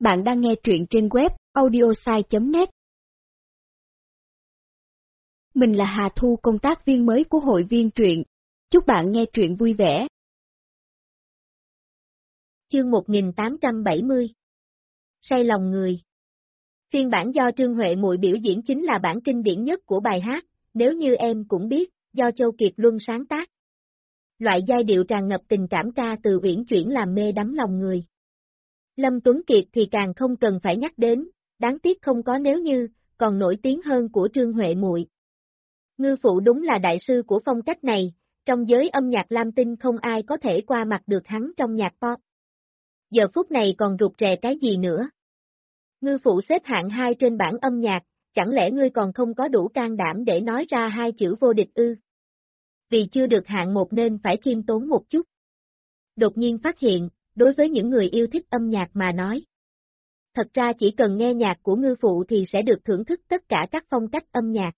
Bạn đang nghe truyện trên web audiosai.net. Mình là Hà Thu, công tác viên mới của hội viên truyện. Chúc bạn nghe truyện vui vẻ. Chương 1870 Say lòng người. Phiên bản do Trương Huệ Muội biểu diễn chính là bản kinh điển nhất của bài hát, nếu như em cũng biết, do Châu Kiệt Luân sáng tác. Loại giai điệu tràn ngập tình cảm ca từ uyển chuyển làm mê đắm lòng người. Lâm Tuấn Kiệt thì càng không cần phải nhắc đến, đáng tiếc không có nếu như, còn nổi tiếng hơn của Trương Huệ Muội. Ngư Phụ đúng là đại sư của phong cách này, trong giới âm nhạc Lam Tinh không ai có thể qua mặt được hắn trong nhạc pop. Giờ phút này còn rụt rè cái gì nữa? Ngư Phụ xếp hạng 2 trên bảng âm nhạc, chẳng lẽ ngươi còn không có đủ can đảm để nói ra hai chữ vô địch ư? Vì chưa được hạng 1 nên phải khiêm tốn một chút. Đột nhiên phát hiện, đối với những người yêu thích âm nhạc mà nói. Thật ra chỉ cần nghe nhạc của Ngư Phụ thì sẽ được thưởng thức tất cả các phong cách âm nhạc.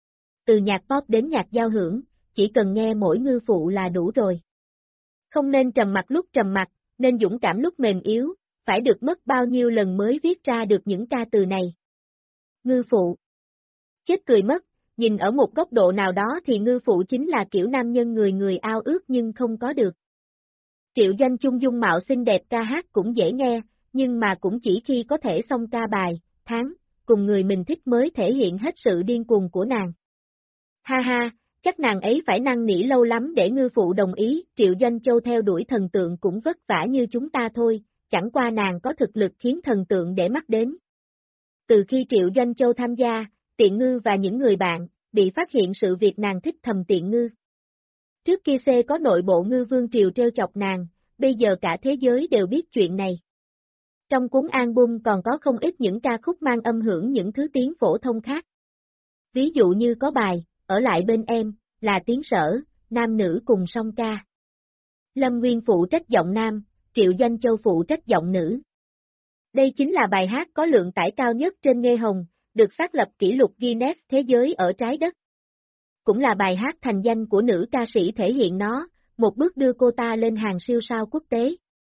Từ nhạc pop đến nhạc giao hưởng, chỉ cần nghe mỗi Ngư Phụ là đủ rồi. Không nên trầm mặc lúc trầm mặc, nên dũng cảm lúc mềm yếu, phải được mất bao nhiêu lần mới viết ra được những ca từ này. Ngư Phụ. Chết cười mất, nhìn ở một góc độ nào đó thì Ngư Phụ chính là kiểu nam nhân người người ao ước nhưng không có được. Triệu Doanh Chung dung mạo xinh đẹp ca hát cũng dễ nghe, nhưng mà cũng chỉ khi có thể xông ca bài, tháng, cùng người mình thích mới thể hiện hết sự điên cuồng của nàng. Ha ha, chắc nàng ấy phải năn nỉ lâu lắm để Ngư Phụ đồng ý, Triệu Doanh Châu theo đuổi thần tượng cũng vất vả như chúng ta thôi, chẳng qua nàng có thực lực khiến thần tượng để mắt đến. Từ khi Triệu Doanh Châu tham gia, Tiện Ngư và những người bạn, bị phát hiện sự việc nàng thích thầm Tiện Ngư. Trước kia C có nội bộ Ngư Vương Triều trêu chọc nàng, bây giờ cả thế giới đều biết chuyện này. Trong cuốn album còn có không ít những ca khúc mang âm hưởng những thứ tiếng phổ thông khác. Ví dụ như có bài, Ở lại bên em, là tiếng sở, nam nữ cùng song ca. Lâm Nguyên phụ trách giọng nam, Triệu Doanh Châu phụ trách giọng nữ. Đây chính là bài hát có lượng tải cao nhất trên Nghe Hồng, được xác lập kỷ lục Guinness Thế giới ở trái đất. Cũng là bài hát thành danh của nữ ca sĩ thể hiện nó, một bước đưa cô ta lên hàng siêu sao quốc tế.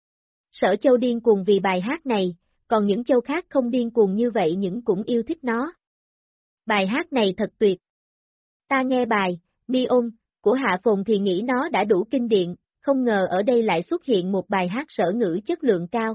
Sở Châu điên cuồng vì bài hát này, còn những châu khác không điên cuồng như vậy nhưng cũng yêu thích nó. Bài hát này thật tuyệt. Ta nghe bài, Neon, của Hạ Phồn thì nghĩ nó đã đủ kinh điển, không ngờ ở đây lại xuất hiện một bài hát sở ngữ chất lượng cao.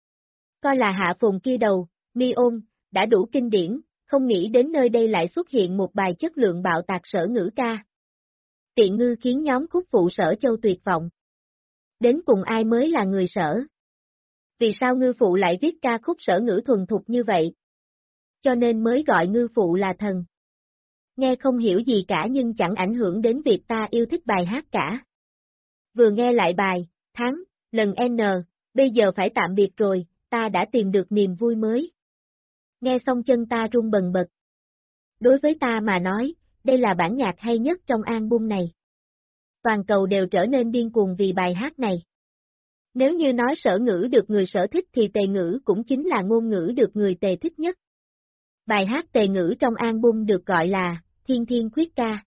Coi là Hạ Phồn kia đầu, Neon, đã đủ kinh điển, không nghĩ đến nơi đây lại xuất hiện một bài chất lượng bạo tạc sở ngữ ca. Tiện Ngư khiến nhóm khúc phụ Sở Châu tuyệt vọng. Đến cùng ai mới là người sở? Vì sao Ngư Phụ lại viết ca khúc sở ngữ thuần thục như vậy? Cho nên mới gọi Ngư Phụ là thần. Nghe không hiểu gì cả nhưng chẳng ảnh hưởng đến việc ta yêu thích bài hát cả. Vừa nghe lại bài, tháng, lần N, bây giờ phải tạm biệt rồi, ta đã tìm được niềm vui mới. Nghe xong chân ta run bần bật. Đối với ta mà nói, đây là bản nhạc hay nhất trong album này. Toàn cầu đều trở nên điên cuồng vì bài hát này. Nếu như nói sở ngữ được người sở thích thì tề ngữ cũng chính là ngôn ngữ được người tề thích nhất. Bài hát tề ngữ trong album được gọi là Thiên Thiên Khuyết Ca.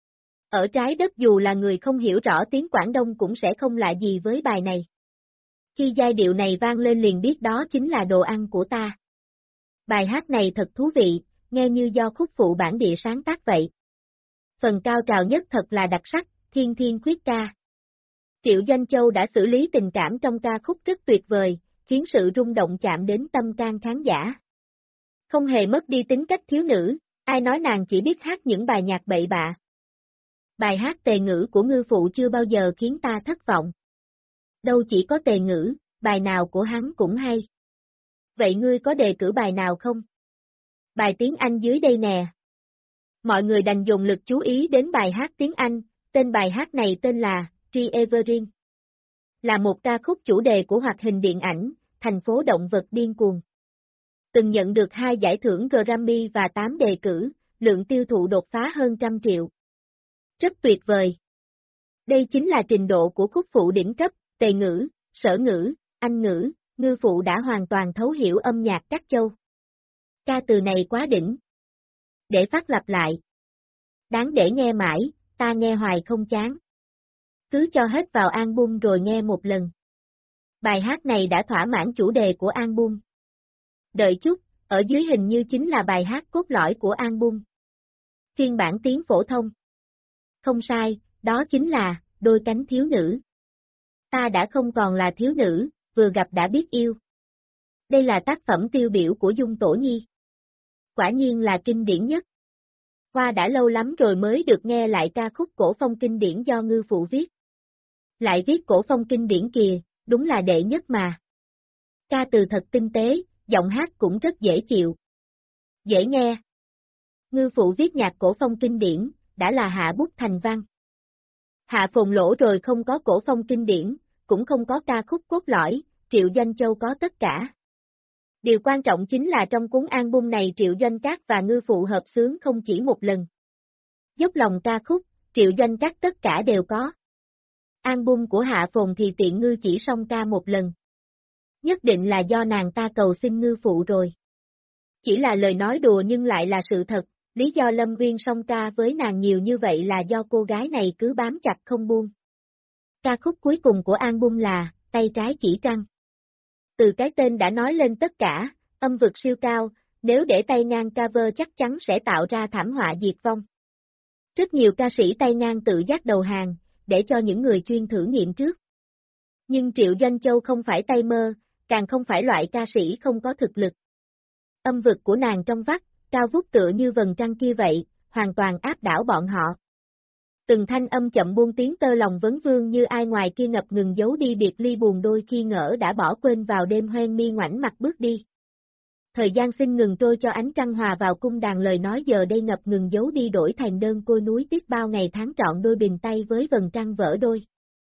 Ở trái đất dù là người không hiểu rõ tiếng Quảng Đông cũng sẽ không lạ gì với bài này. Khi giai điệu này vang lên liền biết đó chính là đồ ăn của ta. Bài hát này thật thú vị, nghe như do khúc phụ bản địa sáng tác vậy. Phần cao trào nhất thật là đặc sắc, Thiên Thiên Khuyết Ca. Triệu Doanh Châu đã xử lý tình cảm trong ca khúc rất tuyệt vời, khiến sự rung động chạm đến tâm can khán giả. Không hề mất đi tính cách thiếu nữ, ai nói nàng chỉ biết hát những bài nhạc bậy bạ. Bài hát tề ngữ của Ngư Phụ chưa bao giờ khiến ta thất vọng. Đâu chỉ có tề ngữ, bài nào của hắn cũng hay. Vậy ngươi có đề cử bài nào không? Bài tiếng Anh dưới đây nè. Mọi người đành dùng lực chú ý đến bài hát tiếng Anh, tên bài hát này tên là Tree Evergreen. Là một ca khúc chủ đề của hoạt hình điện ảnh, Thành phố động vật điên cuồng. Từng nhận được 2 giải thưởng Grammy và 8 đề cử, lượng tiêu thụ đột phá hơn 100 triệu. Rất tuyệt vời. Đây chính là trình độ của khúc phụ đỉnh cấp, tề ngữ, sở ngữ, anh ngữ, Ngư Phụ đã hoàn toàn thấu hiểu âm nhạc các châu. Ca từ này quá đỉnh. Để phát lặp lại. Đáng để nghe mãi, ta nghe hoài không chán. Cứ cho hết vào album rồi nghe một lần. Bài hát này đã thỏa mãn chủ đề của album. Đợi chút, ở dưới hình như chính là bài hát cốt lõi của album. Phiên bản tiếng phổ thông. Không sai, đó chính là Đôi cánh thiếu nữ. Ta đã không còn là thiếu nữ, vừa gặp đã biết yêu. Đây là tác phẩm tiêu biểu của Dung Tổ Nhi. Quả nhiên là kinh điển nhất. Hoa đã lâu lắm rồi mới được nghe lại ca khúc cổ phong kinh điển do Ngư Phụ viết. Lại viết cổ phong kinh điển kìa, đúng là đệ nhất mà. Ca từ thật tinh tế, giọng hát cũng rất dễ chịu. Dễ nghe. Ngư Phụ viết nhạc cổ phong kinh điển, đã là hạ bút thành văn. Hạ phồn lỗ rồi không có cổ phong kinh điển, cũng không có ca khúc cốt lõi, Triệu Doanh Châu có tất cả. Điều quan trọng chính là trong cuốn album này Triệu Doanh Cát và Ngư Phụ hợp xướng không chỉ một lần. Dốc lòng ca khúc, Triệu Doanh Cát tất cả đều có. Album của Hạ Phồn thì Tiện Ngư chỉ song ca một lần. Nhất định là do nàng ta cầu xin Ngư Phụ rồi. Chỉ là lời nói đùa nhưng lại là sự thật, lý do Lâm Uyên song ca với nàng nhiều như vậy là do cô gái này cứ bám chặt không buông. Ca khúc cuối cùng của album là Tay trái chỉ trăng. Từ cái tên đã nói lên tất cả, âm vực siêu cao, nếu để tay ngang cover chắc chắn sẽ tạo ra thảm họa diệt vong. Rất nhiều ca sĩ tay ngang tự giác đầu hàng, để cho những người chuyên thử nghiệm trước. Nhưng Triệu Doanh Châu không phải tay mơ, càng không phải loại ca sĩ không có thực lực. Âm vực của nàng trong vắt, cao vút tựa như vầng trăng kia vậy, hoàn toàn áp đảo bọn họ. Từng thanh âm chậm buông tiếng tơ lòng vấn vương như ai ngoài kia ngập ngừng giấu đi biệt ly buồn đôi khi ngỡ đã bỏ quên vào đêm hoen mi ngoảnh mặt bước đi. Thời gian xin ngừng trôi cho ánh trăng hòa vào cung đàn lời nói giờ đây ngập ngừng giấu đi đổi thành đơn côi núi tiếc bao ngày tháng trọn đôi bình tay với vầng trăng vỡ đôi.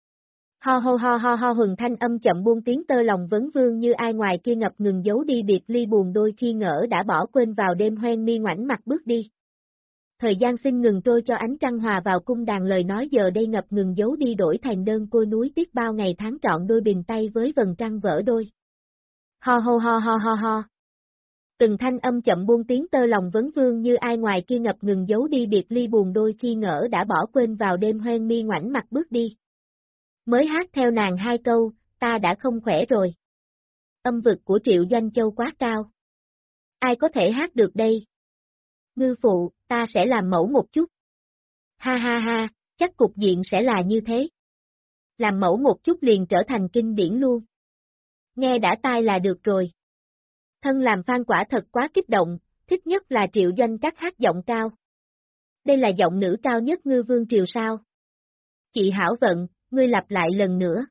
Ho ho ho ho ho hừng thanh âm chậm buông tiếng tơ lòng vấn vương như ai ngoài kia ngập ngừng giấu đi biệt ly buồn đôi khi ngỡ đã bỏ quên vào đêm hoen mi ngoảnh mặt bước đi. Thời gian xin ngừng trôi cho ánh trăng hòa vào cung đàn lời nói giờ đây ngập ngừng giấu đi đổi thành đơn côi núi tiếc bao ngày tháng trọn đôi bình tay với vầng trăng vỡ đôi. Ho ho ho ho ho ho. Từng thanh âm chậm buông tiếng tơ lòng vấn vương như ai ngoài kia ngập ngừng giấu đi biệt ly buồn đôi khi ngỡ đã bỏ quên vào đêm hoen mi ngoảnh mặt bước đi. Mới hát theo nàng hai câu, ta đã không khỏe rồi. Âm vực của Triệu Doanh Châu quá cao. Ai có thể hát được đây? Ngư Phụ, ta sẽ làm mẫu một chút. Ha ha ha, chắc cục diện sẽ là như thế. Làm mẫu một chút liền trở thành kinh điển luôn. Nghe đã tai là được rồi. Thân làm fan quả thật quá kích động, thích nhất là Triệu Doanh Cát hát giọng cao. Đây là giọng nữ cao nhất Ngư Vương Triều sao? Chị Hảo Vận, ngươi lặp lại lần nữa.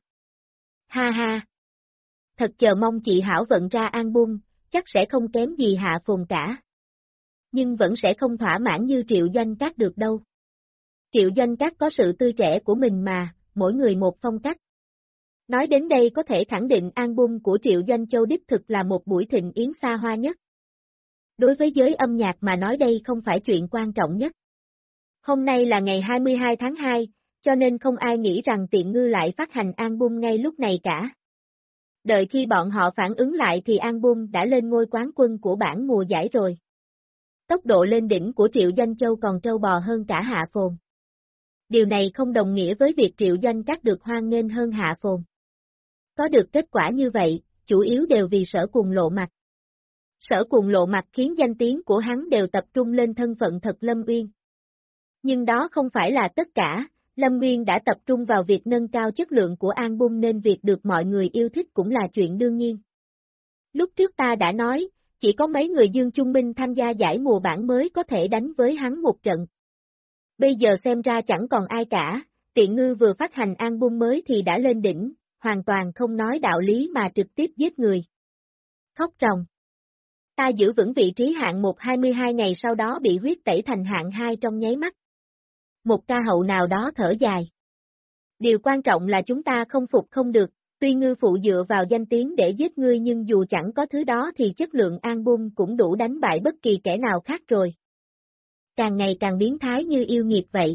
Ha ha. Thật chờ mong chị Hảo Vận ra album, chắc sẽ không kém gì Hạ Phồn cả. Nhưng vẫn sẽ không thỏa mãn như Triệu Doanh Cát được đâu. Triệu Doanh Cát có sự tươi trẻ của mình mà, mỗi người một phong cách. Nói đến đây có thể khẳng định album của Triệu Doanh Châu đích thực là một buổi thịnh yến xa hoa nhất. Đối với giới âm nhạc mà nói đây không phải chuyện quan trọng nhất. Hôm nay là ngày 22 tháng 2, cho nên không ai nghĩ rằng Tiện Ngư lại phát hành album ngay lúc này cả. Đợi khi bọn họ phản ứng lại thì album đã lên ngôi quán quân của bảng mùa giải rồi. Tốc độ lên đỉnh của Triệu Doanh Châu còn trâu bò hơn cả Hạ Phồn. Điều này không đồng nghĩa với việc Triệu Doanh Cát được hoan nghênh hơn Hạ Phồn. Có được kết quả như vậy, chủ yếu đều vì Sở Cùng lộ mặt. Sở Cùng lộ mặt khiến danh tiếng của hắn đều tập trung lên thân phận thật Lâm Uyên. Nhưng đó không phải là tất cả, Lâm Uyên đã tập trung vào việc nâng cao chất lượng của album nên việc được mọi người yêu thích cũng là chuyện đương nhiên. Lúc trước ta đã nói, chỉ có mấy người Dương Trung Minh tham gia giải mùa bảng mới có thể đánh với hắn một trận. Bây giờ xem ra chẳng còn ai cả, Tiện Ngư vừa phát hành album mới thì đã lên đỉnh, hoàn toàn không nói đạo lý mà trực tiếp giết người. Khóc ròng. Ta giữ vững vị trí hạng 1 22 ngày sau đó bị huyết tẩy thành hạng 2 trong nháy mắt. Một ca hậu nào đó thở dài. Điều quan trọng là chúng ta không phục không được, tuy Ngư Phụ dựa vào danh tiếng để giết ngươi nhưng dù chẳng có thứ đó thì chất lượng album cũng đủ đánh bại bất kỳ kẻ nào khác rồi. Càng ngày càng biến thái như yêu nghiệt vậy.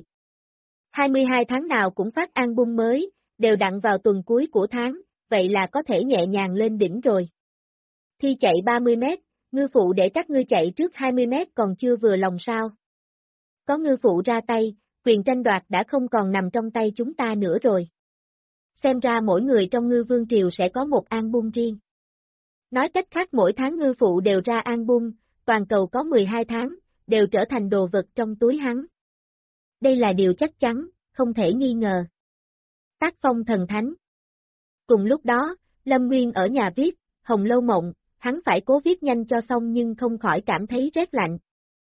22 tháng nào cũng phát album mới, đều đặn vào tuần cuối của tháng, vậy là có thể nhẹ nhàng lên đỉnh rồi. Thi chạy 30 mét, Ngư Phụ để các ngươi chạy trước 20 mét còn chưa vừa lòng sao. Có Ngư Phụ ra tay, quyền tranh đoạt đã không còn nằm trong tay chúng ta nữa rồi. Xem ra mỗi người trong Ngư Vương Triều sẽ có một album riêng. Nói cách khác mỗi tháng ngư phụ đều ra album, toàn cầu có 12 tháng, đều trở thành đồ vật trong túi hắn. Đây là điều chắc chắn, không thể nghi ngờ. Tác phong thần thánh. Cùng lúc đó, Lâm Nguyên ở nhà viết, Hồng Lâu Mộng, hắn phải cố viết nhanh cho xong nhưng không khỏi cảm thấy rét lạnh.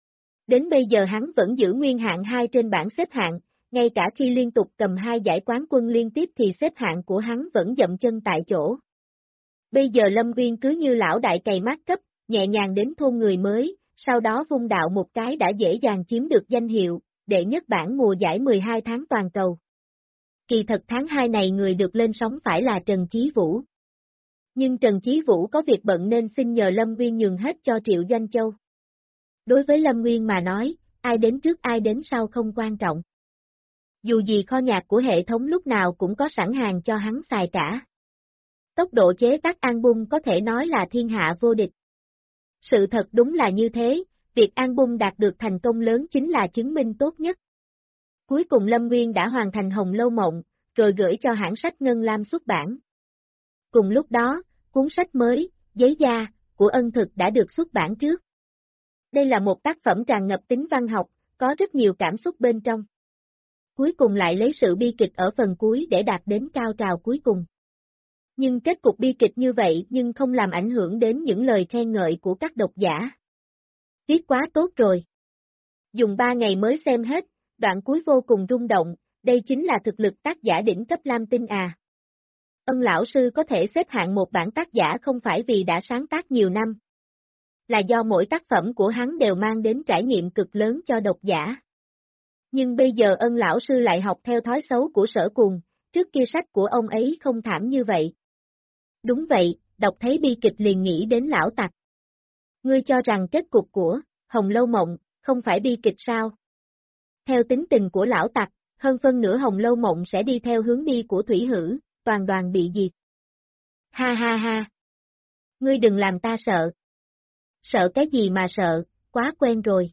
Đến bây giờ hắn vẫn giữ nguyên hạng 2 trên bảng xếp hạng, ngay cả khi liên tục cầm 2 giải quán quân liên tiếp thì xếp hạng của hắn vẫn dậm chân tại chỗ. Bây giờ Lâm Nguyên cứ như lão đại cày mát cấp, nhẹ nhàng đến thôn người mới, sau đó vung đạo một cái đã dễ dàng chiếm được danh hiệu, đệ nhất bảng mùa giải 12 tháng toàn cầu. Kỳ thật tháng 2 này người được lên sóng phải là Trần Chí Vũ. Nhưng Trần Chí Vũ có việc bận nên xin nhờ Lâm Nguyên nhường hết cho Triệu Doanh Châu. Đối với Lâm Nguyên mà nói, ai đến trước ai đến sau không quan trọng. Dù gì kho nhạc của hệ thống lúc nào cũng có sẵn hàng cho hắn xài cả. Tốc độ chế tác album có thể nói là thiên hạ vô địch. Sự thật đúng là như thế, việc album đạt được thành công lớn chính là chứng minh tốt nhất. Cuối cùng Lâm Nguyên đã hoàn thành Hồng Lâu Mộng, rồi gửi cho hãng sách Ngân Lam xuất bản. Cùng lúc đó, cuốn sách mới, Giấy Da, của Ân Thực đã được xuất bản trước. Đây là một tác phẩm tràn ngập tính văn học, có rất nhiều cảm xúc bên trong. Cuối cùng lại lấy sự bi kịch ở phần cuối để đạt đến cao trào cuối cùng. Nhưng kết cục bi kịch như vậy nhưng không làm ảnh hưởng đến những lời khen ngợi của các độc giả. Viết quá tốt rồi. Dùng 3 ngày mới xem hết, đoạn cuối vô cùng rung động, đây chính là thực lực tác giả đỉnh cấp Lam Tinh à. Ân lão sư có thể xếp hạng một bảng tác giả không phải vì đã sáng tác nhiều năm, là do mỗi tác phẩm của hắn đều mang đến trải nghiệm cực lớn cho độc giả. Nhưng bây giờ Ân lão sư lại học theo thói xấu của Sở Cùng, trước kia sách của ông ấy không thảm như vậy. Đúng vậy, đọc thấy bi kịch liền nghĩ đến lão tặc. Ngươi cho rằng kết cục của Hồng Lâu Mộng không phải bi kịch sao? Theo tính tình của lão tặc, hơn phân nửa Hồng Lâu Mộng sẽ đi theo hướng đi của Thủy Hử, toàn đoàn bị diệt. Ha ha ha! Ngươi đừng làm ta sợ. Sợ cái gì mà sợ, quá quen rồi.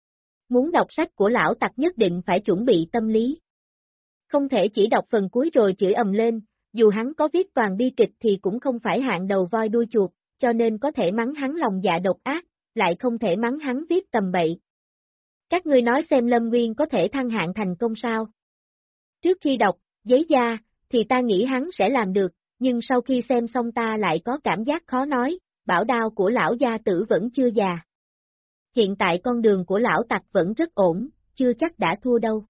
Muốn đọc sách của lão tặc nhất định phải chuẩn bị tâm lý. Không thể chỉ đọc phần cuối rồi chửi ầm lên, dù hắn có viết toàn bi kịch thì cũng không phải hạng đầu voi đuôi chuột, cho nên có thể mắng hắn lòng dạ độc ác, lại không thể mắng hắn viết tầm bậy. Các ngươi nói xem Lâm Nguyên có thể thăng hạng thành công sao? Trước khi đọc Giấy Da, thì ta nghĩ hắn sẽ làm được, nhưng sau khi xem xong ta lại có cảm giác khó nói, bảo đao của lão gia tử vẫn chưa già. Hiện tại con đường của lão tặc vẫn rất ổn, chưa chắc đã thua đâu.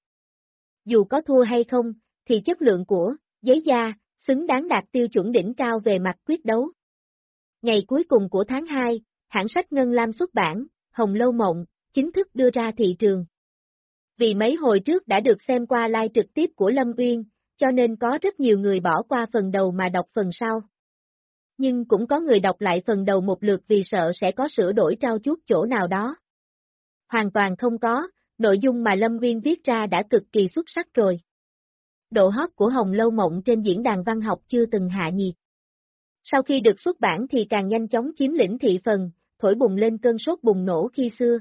Dù có thua hay không, thì chất lượng của Giấy Da xứng đáng đạt tiêu chuẩn đỉnh cao về mặt quyết đấu. Ngày cuối cùng của tháng 2, hãng sách Ngân Lam xuất bản, Hồng Lâu Mộng, chính thức đưa ra thị trường. Vì mấy hồi trước đã được xem qua live trực tiếp của Lâm Uyên, cho nên có rất nhiều người bỏ qua phần đầu mà đọc phần sau. Nhưng cũng có người đọc lại phần đầu một lượt vì sợ sẽ có sửa đổi trao chuốt chỗ nào đó. Hoàn toàn không có, nội dung mà Lâm Uyên viết ra đã cực kỳ xuất sắc rồi. Độ hot của Hồng Lâu Mộng trên diễn đàn văn học chưa từng hạ nhiệt. Sau khi được xuất bản thì càng nhanh chóng chiếm lĩnh thị phần, thổi bùng lên cơn sốt bùng nổ khi xưa.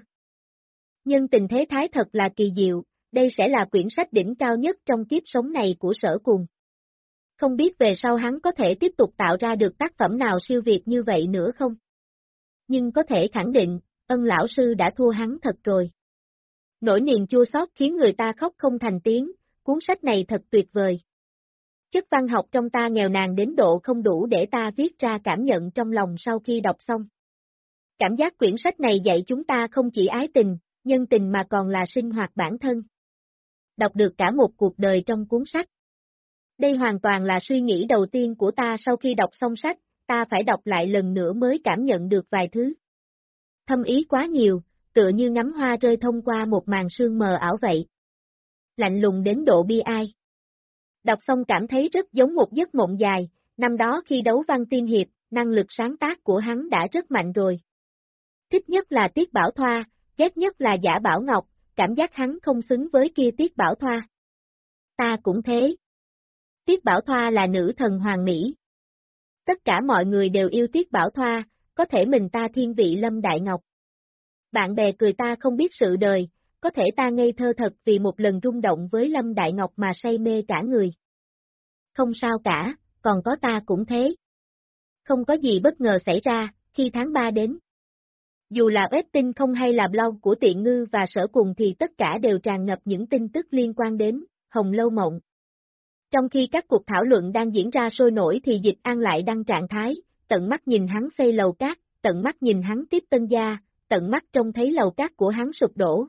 Nhưng tình thế thái thật là kỳ diệu, đây sẽ là quyển sách đỉnh cao nhất trong kiếp sống này của Sở Cùng. Không biết về sau hắn có thể tiếp tục tạo ra được tác phẩm nào siêu việt như vậy nữa không? Nhưng có thể khẳng định, Ân lão sư đã thua hắn thật rồi. Nỗi niềm chua xót khiến người ta khóc không thành tiếng, cuốn sách này thật tuyệt vời. Chất văn học trong ta nghèo nàn đến độ không đủ để ta viết ra cảm nhận trong lòng sau khi đọc xong. Cảm giác quyển sách này dạy chúng ta không chỉ ái tình, nhân tình mà còn là sinh hoạt bản thân. Đọc được cả một cuộc đời trong cuốn sách. Đây hoàn toàn là suy nghĩ đầu tiên của ta sau khi đọc xong sách, ta phải đọc lại lần nữa mới cảm nhận được vài thứ. Thâm ý quá nhiều, tựa như ngắm hoa rơi thông qua một màn sương mờ ảo vậy. Lạnh lùng đến độ bi ai. Đọc xong cảm thấy rất giống một giấc mộng dài, năm đó khi đấu văn tiên hiệp, năng lực sáng tác của hắn đã rất mạnh rồi. Thích nhất là Tiết Bảo Thoa, ghét nhất là Giả Bảo Ngọc, cảm giác hắn không xứng với kia Tiết Bảo Thoa. Ta cũng thế. Tiết Bảo Thoa là nữ thần hoàng mỹ. Tất cả mọi người đều yêu Tiết Bảo Thoa, có thể mình ta thiên vị Lâm Đại Ngọc. Bạn bè cười ta không biết sự đời, có thể ta ngây thơ thật vì một lần rung động với Lâm Đại Ngọc mà say mê cả người. Không sao cả, còn có ta cũng thế. Không có gì bất ngờ xảy ra, khi tháng 3 đến. Dù là web tin không hay là blog của Tiện Ngư và Sở Cùng thì tất cả đều tràn ngập những tin tức liên quan đến Hồng Lâu Mộng. Trong khi các cuộc thảo luận đang diễn ra sôi nổi thì Dịch An lại đăng trạng thái, tận mắt nhìn hắn xây lầu cát, tận mắt nhìn hắn tiếp tân gia, tận mắt trông thấy lầu cát của hắn sụp đổ.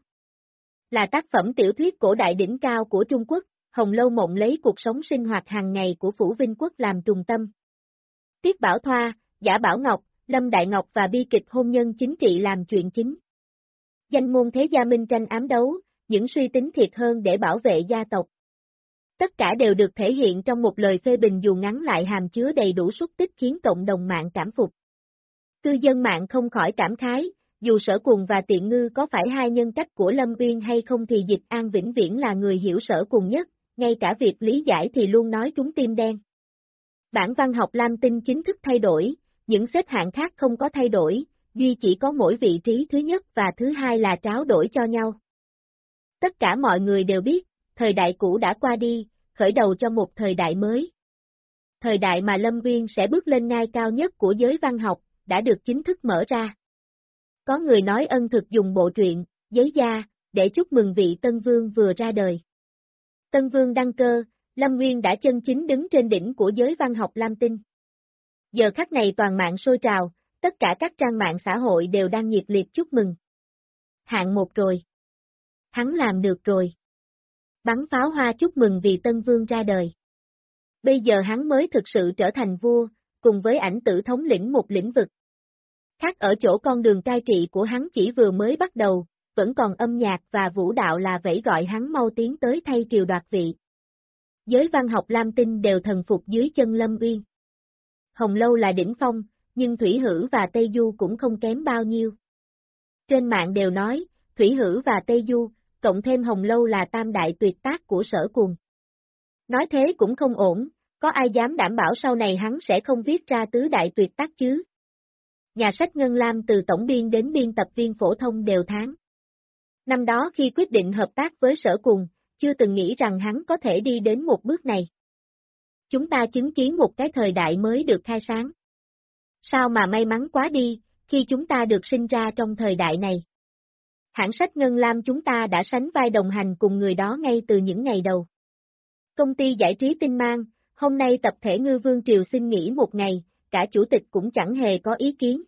Là tác phẩm tiểu thuyết cổ đại đỉnh cao của Trung Quốc, Hồng Lâu Mộng lấy cuộc sống sinh hoạt hàng ngày của Phủ Vinh Quốc làm trung tâm. Tiết Bảo Thoa, Giả Bảo Ngọc, Lâm Đại Ngọc và bi kịch hôn nhân chính trị làm chuyện chính. Danh môn thế gia minh tranh ám đấu, những suy tính thiệt hơn để bảo vệ gia tộc. Tất cả đều được thể hiện trong một lời phê bình dù ngắn lại hàm chứa đầy đủ xúc tích khiến cộng đồng mạng cảm phục. Cư dân mạng không khỏi cảm khái, dù Sở Cùng và Tiện Ngư có phải hai nhân cách của Lâm Uyên hay không thì Dịch An vĩnh viễn là người hiểu Sở Cùng nhất, ngay cả việc lý giải thì luôn nói trúng tim đen. Bản văn học Lam Tinh chính thức thay đổi, những xếp hạng khác không có thay đổi, duy chỉ có mỗi vị trí thứ nhất và thứ hai là tráo đổi cho nhau. Tất cả mọi người đều biết, thời đại cũ đã qua đi, khởi đầu cho một thời đại mới. Thời đại mà Lâm Uyên sẽ bước lên ngai cao nhất của giới văn học, đã được chính thức mở ra. Có người nói ân thực dùng bộ truyện, giấy da, để chúc mừng vị Tân Vương vừa ra đời. Tân Vương đăng cơ, Lâm Uyên đã chân chính đứng trên đỉnh của giới văn học Lam Tinh. Giờ khắc này toàn mạng sôi trào, tất cả các trang mạng xã hội đều đang nhiệt liệt chúc mừng. Hạng 1 rồi. Hắn làm được rồi. Bắn pháo hoa chúc mừng vì Tân Vương ra đời. Bây giờ hắn mới thực sự trở thành vua, cùng với Ảnh Tử thống lĩnh một lĩnh vực. Khác ở chỗ con đường cai trị của hắn chỉ vừa mới bắt đầu, vẫn còn âm nhạc và vũ đạo là vẫy gọi hắn mau tiến tới thay triều đoạt vị. Giới văn học Lam Tinh đều thần phục dưới chân Lâm Uyên. Hồng Lâu là đỉnh phong, nhưng Thủy Hử và Tây Du cũng không kém bao nhiêu. Trên mạng đều nói, Thủy Hử và Tây Du, cộng thêm Hồng Lâu là tam đại tuyệt tác của Sở Cùng. Nói thế cũng không ổn, có ai dám đảm bảo sau này hắn sẽ không viết ra tứ đại tuyệt tác chứ? Nhà sách Ngân Lam từ tổng biên đến biên tập viên phổ thông đều thán. Năm đó khi quyết định hợp tác với Sở Cùng, chưa từng nghĩ rằng hắn có thể đi đến một bước này. Chúng ta chứng kiến một cái thời đại mới được khai sáng. Sao mà may mắn quá đi, khi chúng ta được sinh ra trong thời đại này. Hãng sách Ngân Lam chúng ta đã sánh vai đồng hành cùng người đó ngay từ những ngày đầu. Công ty giải trí Tinh Mang, hôm nay tập thể Ngư Vương Triều xin nghỉ một ngày, cả chủ tịch cũng chẳng hề có ý kiến.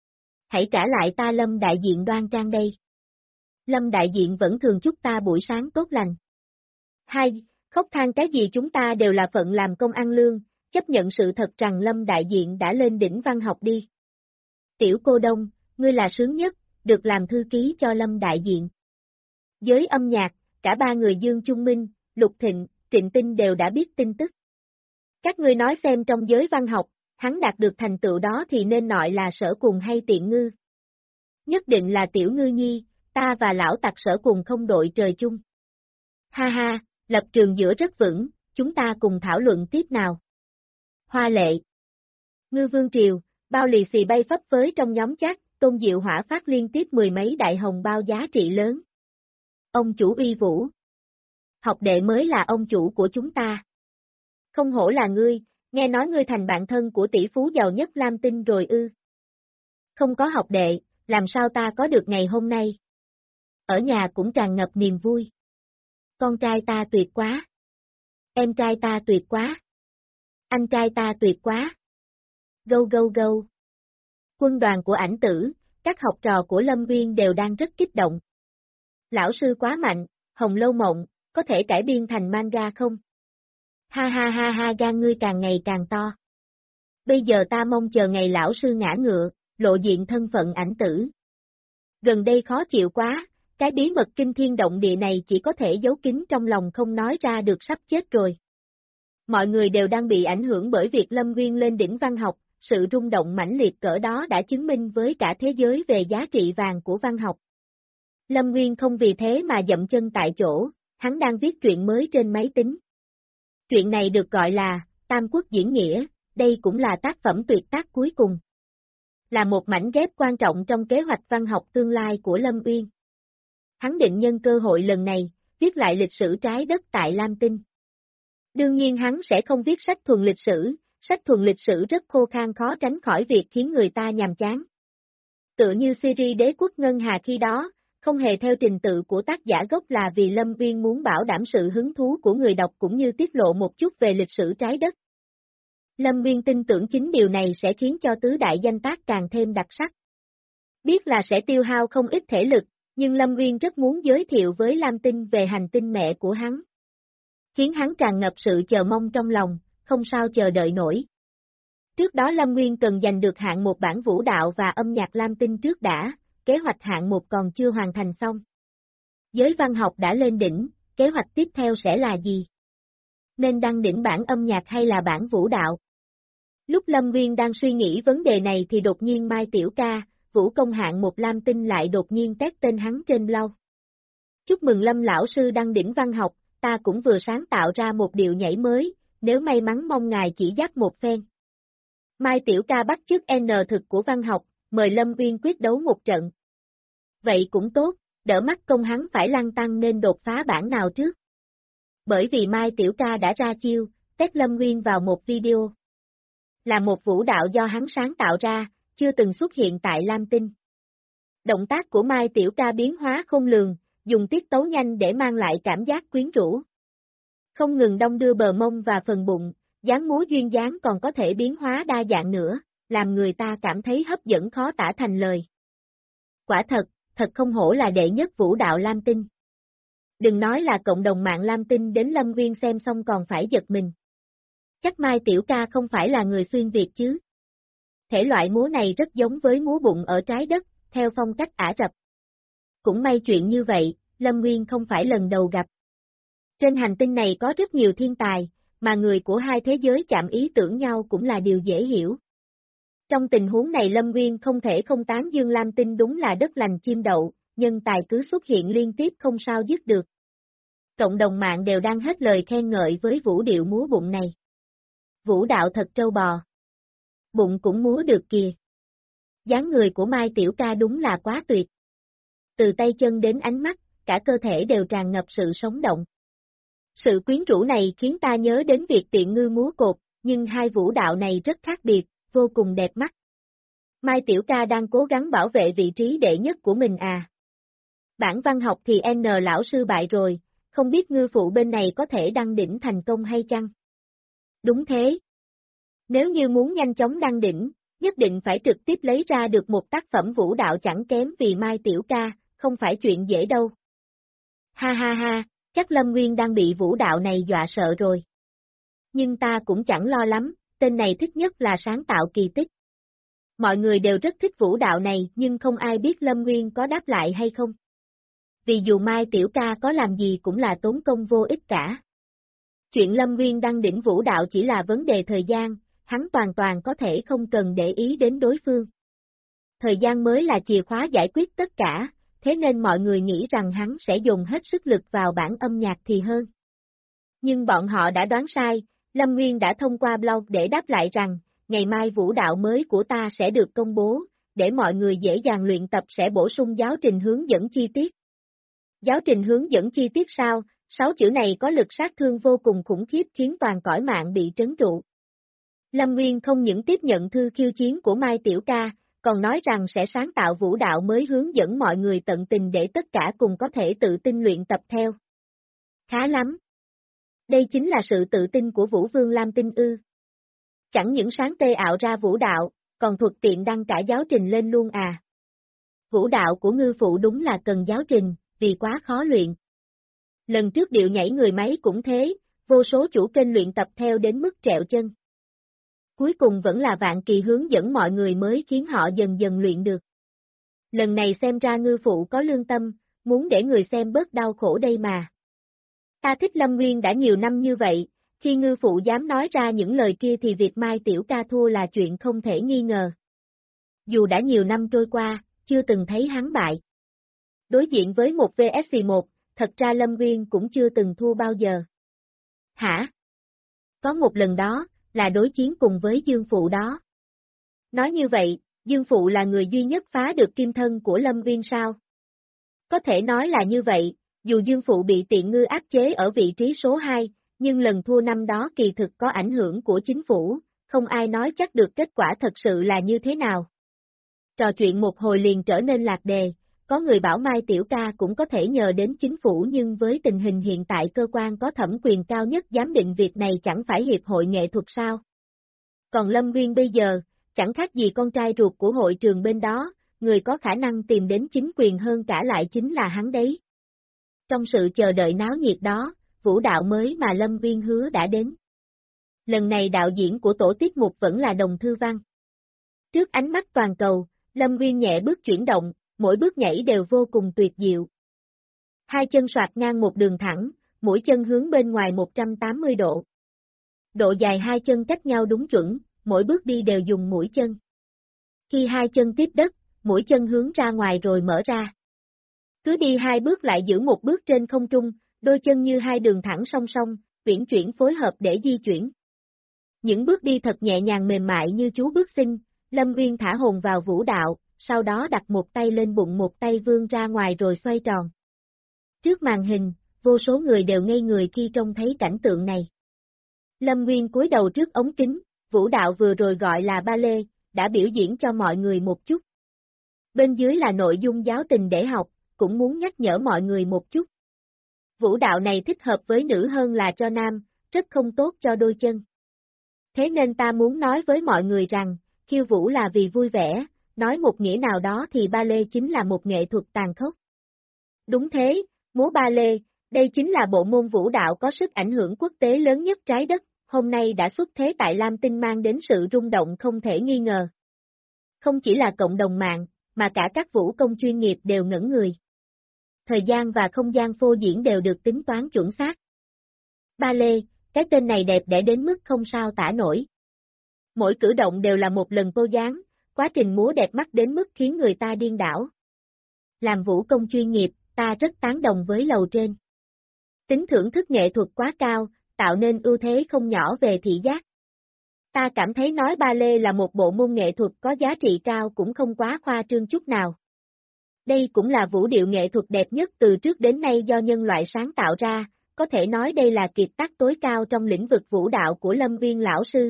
Hãy trả lại ta Lâm đại diện đoan trang đây. Lâm đại diện vẫn thường chúc ta buổi sáng tốt lành. 2. Khóc than cái gì chúng ta đều là phận làm công ăn lương, chấp nhận sự thật rằng Lâm đại diện đã lên đỉnh văn học đi. Tiểu cô Đông, ngươi là sướng nhất, được làm thư ký cho Lâm đại diện. Giới âm nhạc, cả ba người Dương Trung Minh, Lục Thịnh, Trịnh Tinh đều đã biết tin tức. Các ngươi nói xem trong giới văn học, hắn đạt được thành tựu đó thì nên nói là Sở Cùng hay Tiện Ngư. Nhất định là Tiểu Ngư Nhi, ta và lão tặc Sở Cùng không đội trời chung. Ha ha, lập trường giữa rất vững, chúng ta cùng thảo luận tiếp nào. Hoa Lệ. Ngư Vương Triều, bao lì xì bay phấp phới trong nhóm chat, Tôn Diệu Hỏa phát liên tiếp mười mấy đại hồng bao giá trị lớn. Ông chủ uy vũ. Học đệ mới là ông chủ của chúng ta. Không hổ là ngươi, nghe nói ngươi thành bạn thân của tỷ phú giàu nhất Lam Tinh rồi ư. Không có học đệ, làm sao ta có được ngày hôm nay. Ở nhà cũng tràn ngập niềm vui. Con trai ta tuyệt quá. Em trai ta tuyệt quá. Anh trai ta tuyệt quá. Gâu gâu gâu. Quân đoàn của Ảnh Tử, các học trò của Lâm Uyên đều đang rất kích động. Lão sư quá mạnh, Hồng Lâu Mộng, có thể cải biên thành manga không? Ha ha ha ha, gan ngươi càng ngày càng to. Bây giờ ta mong chờ ngày lão sư ngã ngựa, lộ diện thân phận Ảnh Tử. Gần đây khó chịu quá, cái bí mật kinh thiên động địa này chỉ có thể giấu kín trong lòng không nói ra được sắp chết rồi. Mọi người đều đang bị ảnh hưởng bởi việc Lâm Uyên lên đỉnh văn học, sự rung động mãnh liệt cỡ đó đã chứng minh với cả thế giới về giá trị vàng của văn học. Lâm Uyên không vì thế mà dậm chân tại chỗ, hắn đang viết truyện mới trên máy tính. Truyện này được gọi là Tam Quốc Diễn Nghĩa, đây cũng là tác phẩm tuyệt tác cuối cùng. Là một mảnh ghép quan trọng trong kế hoạch văn học tương lai của Lâm Uyên. Hắn định nhân cơ hội lần này, viết lại lịch sử trái đất tại Lam Tinh. Đương nhiên hắn sẽ không viết sách thuần lịch sử, Sách thuần lịch sử rất khô khan khó tránh khỏi việc khiến người ta nhàm chán. Tựa như series Đế quốc Ngân Hà khi đó, không hề theo trình tự của tác giả gốc là vì Lâm Viên muốn bảo đảm sự hứng thú của người đọc cũng như tiết lộ một chút về lịch sử trái đất. Lâm Viên tin tưởng chính điều này sẽ khiến cho tứ đại danh tác càng thêm đặc sắc. Biết là sẽ tiêu hao không ít thể lực, nhưng Lâm Viên rất muốn giới thiệu với Lam Tinh về hành tinh mẹ của hắn. Khiến hắn tràn ngập sự chờ mong trong lòng, không sao chờ đợi nổi. Trước đó Lâm Nguyên cần giành được hạng một bản vũ đạo và âm nhạc Lam Tinh trước đã, kế hoạch hạng một còn chưa hoàn thành xong. Giới văn học đã lên đỉnh, kế hoạch tiếp theo sẽ là gì? Nên đăng đỉnh bản âm nhạc hay là bản vũ đạo? Lúc Lâm Nguyên đang suy nghĩ vấn đề này thì đột nhiên Mai Tiểu Ca, vũ công hạng một Lam Tinh lại đột nhiên tag tên hắn trên blog. Chúc mừng Lâm lão sư đăng đỉnh văn học, ta cũng vừa sáng tạo ra một điệu nhảy mới, nếu may mắn mong ngài chỉ dắt một phen. Mai Tiểu Ca bắt chước N thực của văn học, mời Lâm Uyên quyết đấu một trận. Vậy cũng tốt, đỡ mắt công hắn phải lăn tăng nên đột phá bản nào trước. Bởi vì Mai Tiểu Ca đã ra chiêu, test Lâm Uyên vào một video. Là một vũ đạo do hắn sáng tạo ra, chưa từng xuất hiện tại Lam Tinh. Động tác của Mai Tiểu Ca biến hóa khôn lường, dùng tiết tấu nhanh để mang lại cảm giác quyến rũ. Không ngừng đong đưa bờ mông và phần bụng, dáng múa duyên dáng còn có thể biến hóa đa dạng nữa, làm người ta cảm thấy hấp dẫn khó tả thành lời. Quả thật không hổ là đệ nhất vũ đạo Lam Tinh. Đừng nói là cộng đồng mạng Lam Tinh đến Lâm Nguyên xem xong còn phải giật mình. Chắc Mai Tiểu Ca không phải là người xuyên Việt chứ. Thể loại múa này rất giống với múa bụng ở trái đất, theo phong cách Ả Rập. Cũng may chuyện như vậy, Lâm Nguyên không phải lần đầu gặp. Trên hành tinh này có rất nhiều thiên tài, mà người của hai thế giới chạm ý tưởng nhau cũng là điều dễ hiểu. Trong tình huống này Lâm Nguyên không thể không tán dương Lam Tinh đúng là đất lành chim đậu, nhân tài cứ xuất hiện liên tiếp không sao dứt được. Cộng đồng mạng đều đang hết lời khen ngợi với vũ điệu múa bụng này. Vũ đạo thật trâu bò. Bụng cũng múa được kìa. Dáng người của Mai Tiểu Ca đúng là quá tuyệt. Từ tay chân đến ánh mắt, cả cơ thể đều tràn ngập sự sống động. Sự quyến rũ này khiến ta nhớ đến việc tiện ngư múa cột, nhưng hai vũ đạo này rất khác biệt, vô cùng đẹp mắt. Mai Tiểu Ca đang cố gắng bảo vệ vị trí đệ nhất của mình à. Bản văn học thì N lão sư bại rồi, không biết ngư phụ bên này có thể đăng đỉnh thành công hay chăng? Đúng thế. Nếu như muốn nhanh chóng đăng đỉnh, nhất định phải trực tiếp lấy ra được một tác phẩm vũ đạo chẳng kém vì Mai Tiểu Ca, không phải chuyện dễ đâu. Ha ha ha, chắc Lâm Nguyên đang bị vũ đạo này dọa sợ rồi. Nhưng ta cũng chẳng lo lắm, tên này thích nhất là sáng tạo kỳ tích. Mọi người đều rất thích vũ đạo này nhưng không ai biết Lâm Nguyên có đáp lại hay không. Vì dù Mai Tiểu Ca có làm gì cũng là tốn công vô ích cả. Chuyện Lâm Nguyên đăng đỉnh vũ đạo chỉ là vấn đề thời gian, hắn hoàn toàn có thể không cần để ý đến đối phương. Thời gian mới là chìa khóa giải quyết tất cả, thế nên mọi người nghĩ rằng hắn sẽ dùng hết sức lực vào bản âm nhạc thì hơn. Nhưng bọn họ đã đoán sai, Lâm Nguyên đã thông qua blog để đáp lại rằng, ngày mai vũ đạo mới của ta sẽ được công bố, để mọi người dễ dàng luyện tập sẽ bổ sung giáo trình hướng dẫn chi tiết. Giáo trình hướng dẫn chi tiết sao? 6 chữ này có lực sát thương vô cùng khủng khiếp khiến toàn cõi mạng bị trấn trụ. Lâm Nguyên không những tiếp nhận thư khiêu chiến của Mai Tiểu Ca, còn nói rằng sẽ sáng tạo vũ đạo mới hướng dẫn mọi người tận tình để tất cả cùng có thể tự tin luyện tập theo. Khá lắm. Đây chính là sự tự tin của Vũ Vương Lam Tinh ư. Chẳng những sáng tê ạo ra vũ đạo, còn thuật tiện đăng cả giáo trình lên luôn à. Vũ đạo của ngư phụ đúng là cần giáo trình, vì quá khó luyện. Lần trước điệu nhảy người máy cũng thế, vô số chủ kênh luyện tập theo đến mức trẹo chân. Cuối cùng vẫn là Vạn Kỳ hướng dẫn mọi người mới khiến họ dần dần luyện được. Lần này xem ra ngư phụ có lương tâm, muốn để người xem bớt đau khổ đây mà. Ta thích Lâm Nguyên đã nhiều năm như vậy, khi ngư phụ dám nói ra những lời kia thì việc Mai Tiểu Ca thua là chuyện không thể nghi ngờ. Dù đã nhiều năm trôi qua, chưa từng thấy hắn bại. Đối diện với một vs1, thật ra Lâm Nguyên cũng chưa từng thua bao giờ. Hả? Có một lần đó, là đối chiến cùng với Dương Phụ đó. Nói như vậy, Dương Phụ là người duy nhất phá được kim thân của Lâm Nguyên sao? Có thể nói là như vậy, dù Dương Phụ bị tiện ngư áp chế ở vị trí số 2, nhưng lần thua năm đó kỳ thực có ảnh hưởng của chính phủ, không ai nói chắc được kết quả thật sự là như thế nào. Trò chuyện một hồi liền trở nên lạc đề, có người bảo Mai Tiểu Ca cũng có thể nhờ đến chính phủ nhưng với tình hình hiện tại cơ quan có thẩm quyền cao nhất giám định việc này chẳng phải Hiệp hội nghệ thuật sao. Còn Lâm Nguyên bây giờ, chẳng khác gì con trai ruột của hội trường bên đó, người có khả năng tìm đến chính quyền hơn cả lại chính là hắn đấy. Trong sự chờ đợi náo nhiệt đó, vũ đạo mới mà Lâm Nguyên hứa đã đến. Lần này đạo diễn của tổ tiết mục vẫn là Đồng Thư Văn. Trước ánh mắt toàn cầu, Lâm Nguyên nhẹ bước chuyển động, mỗi bước nhảy đều vô cùng tuyệt diệu. Hai chân soạt ngang một đường thẳng, mũi chân hướng bên ngoài 180 độ. Độ dài hai chân cách nhau đúng chuẩn, mỗi bước đi đều dùng mũi chân. Khi hai chân tiếp đất, mũi chân hướng ra ngoài rồi mở ra. Cứ đi hai bước lại giữ một bước trên không trung, đôi chân như hai đường thẳng song song, uyển chuyển phối hợp để di chuyển. Những bước đi thật nhẹ nhàng mềm mại như chú bước sinh, Lâm Nguyên thả hồn vào vũ đạo, sau đó đặt một tay lên bụng một tay vươn ra ngoài rồi xoay tròn. Trước màn hình, vô số người đều ngây người khi trông thấy cảnh tượng này. Lâm Nguyên cúi đầu trước ống kính, vũ đạo vừa rồi gọi là ba lê, đã biểu diễn cho mọi người một chút. Bên dưới là nội dung giáo tình để học, cũng muốn nhắc nhở mọi người một chút. Vũ đạo này thích hợp với nữ hơn là cho nam, rất không tốt cho đôi chân. Thế nên ta muốn nói với mọi người rằng, khiêu vũ là vì vui vẻ, nói một nghĩa nào đó thì ba lê chính là một nghệ thuật tàn khốc. Đúng thế, múa ba lê, đây chính là bộ môn vũ đạo có sức ảnh hưởng quốc tế lớn nhất trái đất, hôm nay đã xuất thế tại Lam Tinh mang đến sự rung động không thể nghi ngờ. Không chỉ là cộng đồng mạng, mà cả các vũ công chuyên nghiệp đều ngẩn người. Thời gian và không gian phô diễn đều được tính toán chuẩn xác. Ba lê, cái tên này đẹp đẽ đến mức không sao tả nổi. Mỗi cử động đều là một lần tô dáng, quá trình múa đẹp mắt đến mức khiến người ta điên đảo. Làm vũ công chuyên nghiệp, ta rất tán đồng với lầu trên. Tính thưởng thức nghệ thuật quá cao, tạo nên ưu thế không nhỏ về thị giác. Ta cảm thấy nói ba lê là một bộ môn nghệ thuật có giá trị cao cũng không quá khoa trương chút nào. Đây cũng là vũ điệu nghệ thuật đẹp nhất từ trước đến nay do nhân loại sáng tạo ra, có thể nói đây là kiệt tác tối cao trong lĩnh vực vũ đạo của Lâm Nguyên lão sư.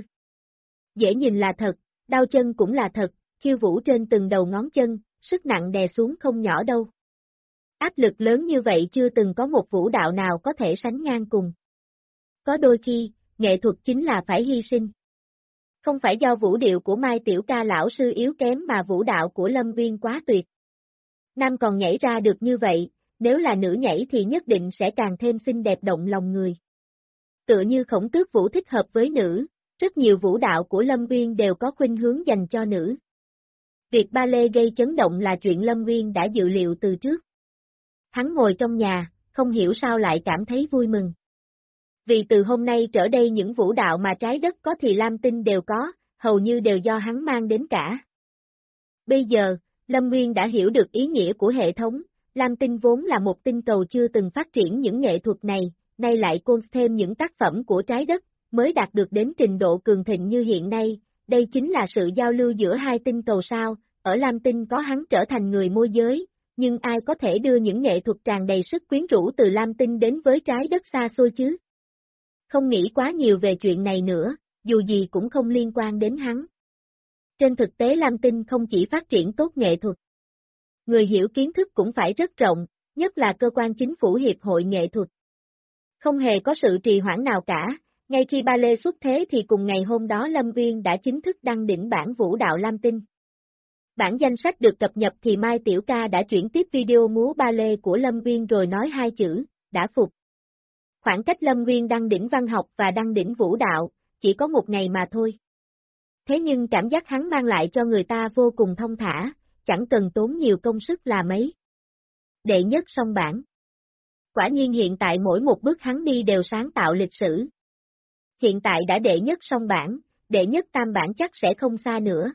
Dễ nhìn là thật, đau chân cũng là thật, khiêu vũ trên từng đầu ngón chân, sức nặng đè xuống không nhỏ đâu. Áp lực lớn như vậy chưa từng có một vũ đạo nào có thể sánh ngang cùng. Có đôi khi, nghệ thuật chính là phải hy sinh. Không phải do vũ điệu của Mai Tiểu Ca lão sư yếu kém mà vũ đạo của Lâm Nguyên quá tuyệt. Nam còn nhảy ra được như vậy, nếu là nữ nhảy thì nhất định sẽ càng thêm xinh đẹp động lòng người. Tựa như Khổng Tước vũ thích hợp với nữ, rất nhiều vũ đạo của Lâm Nguyên đều có khuynh hướng dành cho nữ. Việc ba lê gây chấn động là chuyện Lâm Nguyên đã dự liệu từ trước. Hắn ngồi trong nhà, không hiểu sao lại cảm thấy vui mừng. Vì từ hôm nay trở đây những vũ đạo mà trái đất có thì Lam Tinh đều có, hầu như đều do hắn mang đến cả. Bây giờ, Lâm Nguyên đã hiểu được ý nghĩa của hệ thống, Lam Tinh vốn là một tinh cầu chưa từng phát triển những nghệ thuật này, nay lại côn thêm những tác phẩm của trái đất, mới đạt được đến trình độ cường thịnh như hiện nay, đây chính là sự giao lưu giữa hai tinh cầu sao, ở Lam Tinh có hắn trở thành người môi giới, nhưng ai có thể đưa những nghệ thuật tràn đầy sức quyến rũ từ Lam Tinh đến với trái đất xa xôi chứ? Không nghĩ quá nhiều về chuyện này nữa, dù gì cũng không liên quan đến hắn. Trên thực tế Lam Tinh không chỉ phát triển tốt nghệ thuật. Người hiểu kiến thức cũng phải rất rộng, nhất là cơ quan chính phủ hiệp hội nghệ thuật. Không hề có sự trì hoãn nào cả, ngay khi ba lê xuất thế thì cùng ngày hôm đó Lâm Nguyên đã chính thức đăng đỉnh bản vũ đạo Lam Tinh. Bản danh sách được cập nhật thì Mai Tiểu Ca đã chuyển tiếp video múa ba lê của Lâm Nguyên rồi nói hai chữ, đã phục. Khoảng cách Lâm Nguyên đăng đỉnh văn học và đăng đỉnh vũ đạo, chỉ có một ngày mà thôi. Thế nhưng cảm giác hắn mang lại cho người ta vô cùng thông thả, chẳng cần tốn nhiều công sức là mấy. Đệ nhất song bản. Quả nhiên hiện tại mỗi một bước hắn đi đều sáng tạo lịch sử. Hiện tại đã đệ nhất song bản, đệ nhất tam bản chắc sẽ không xa nữa.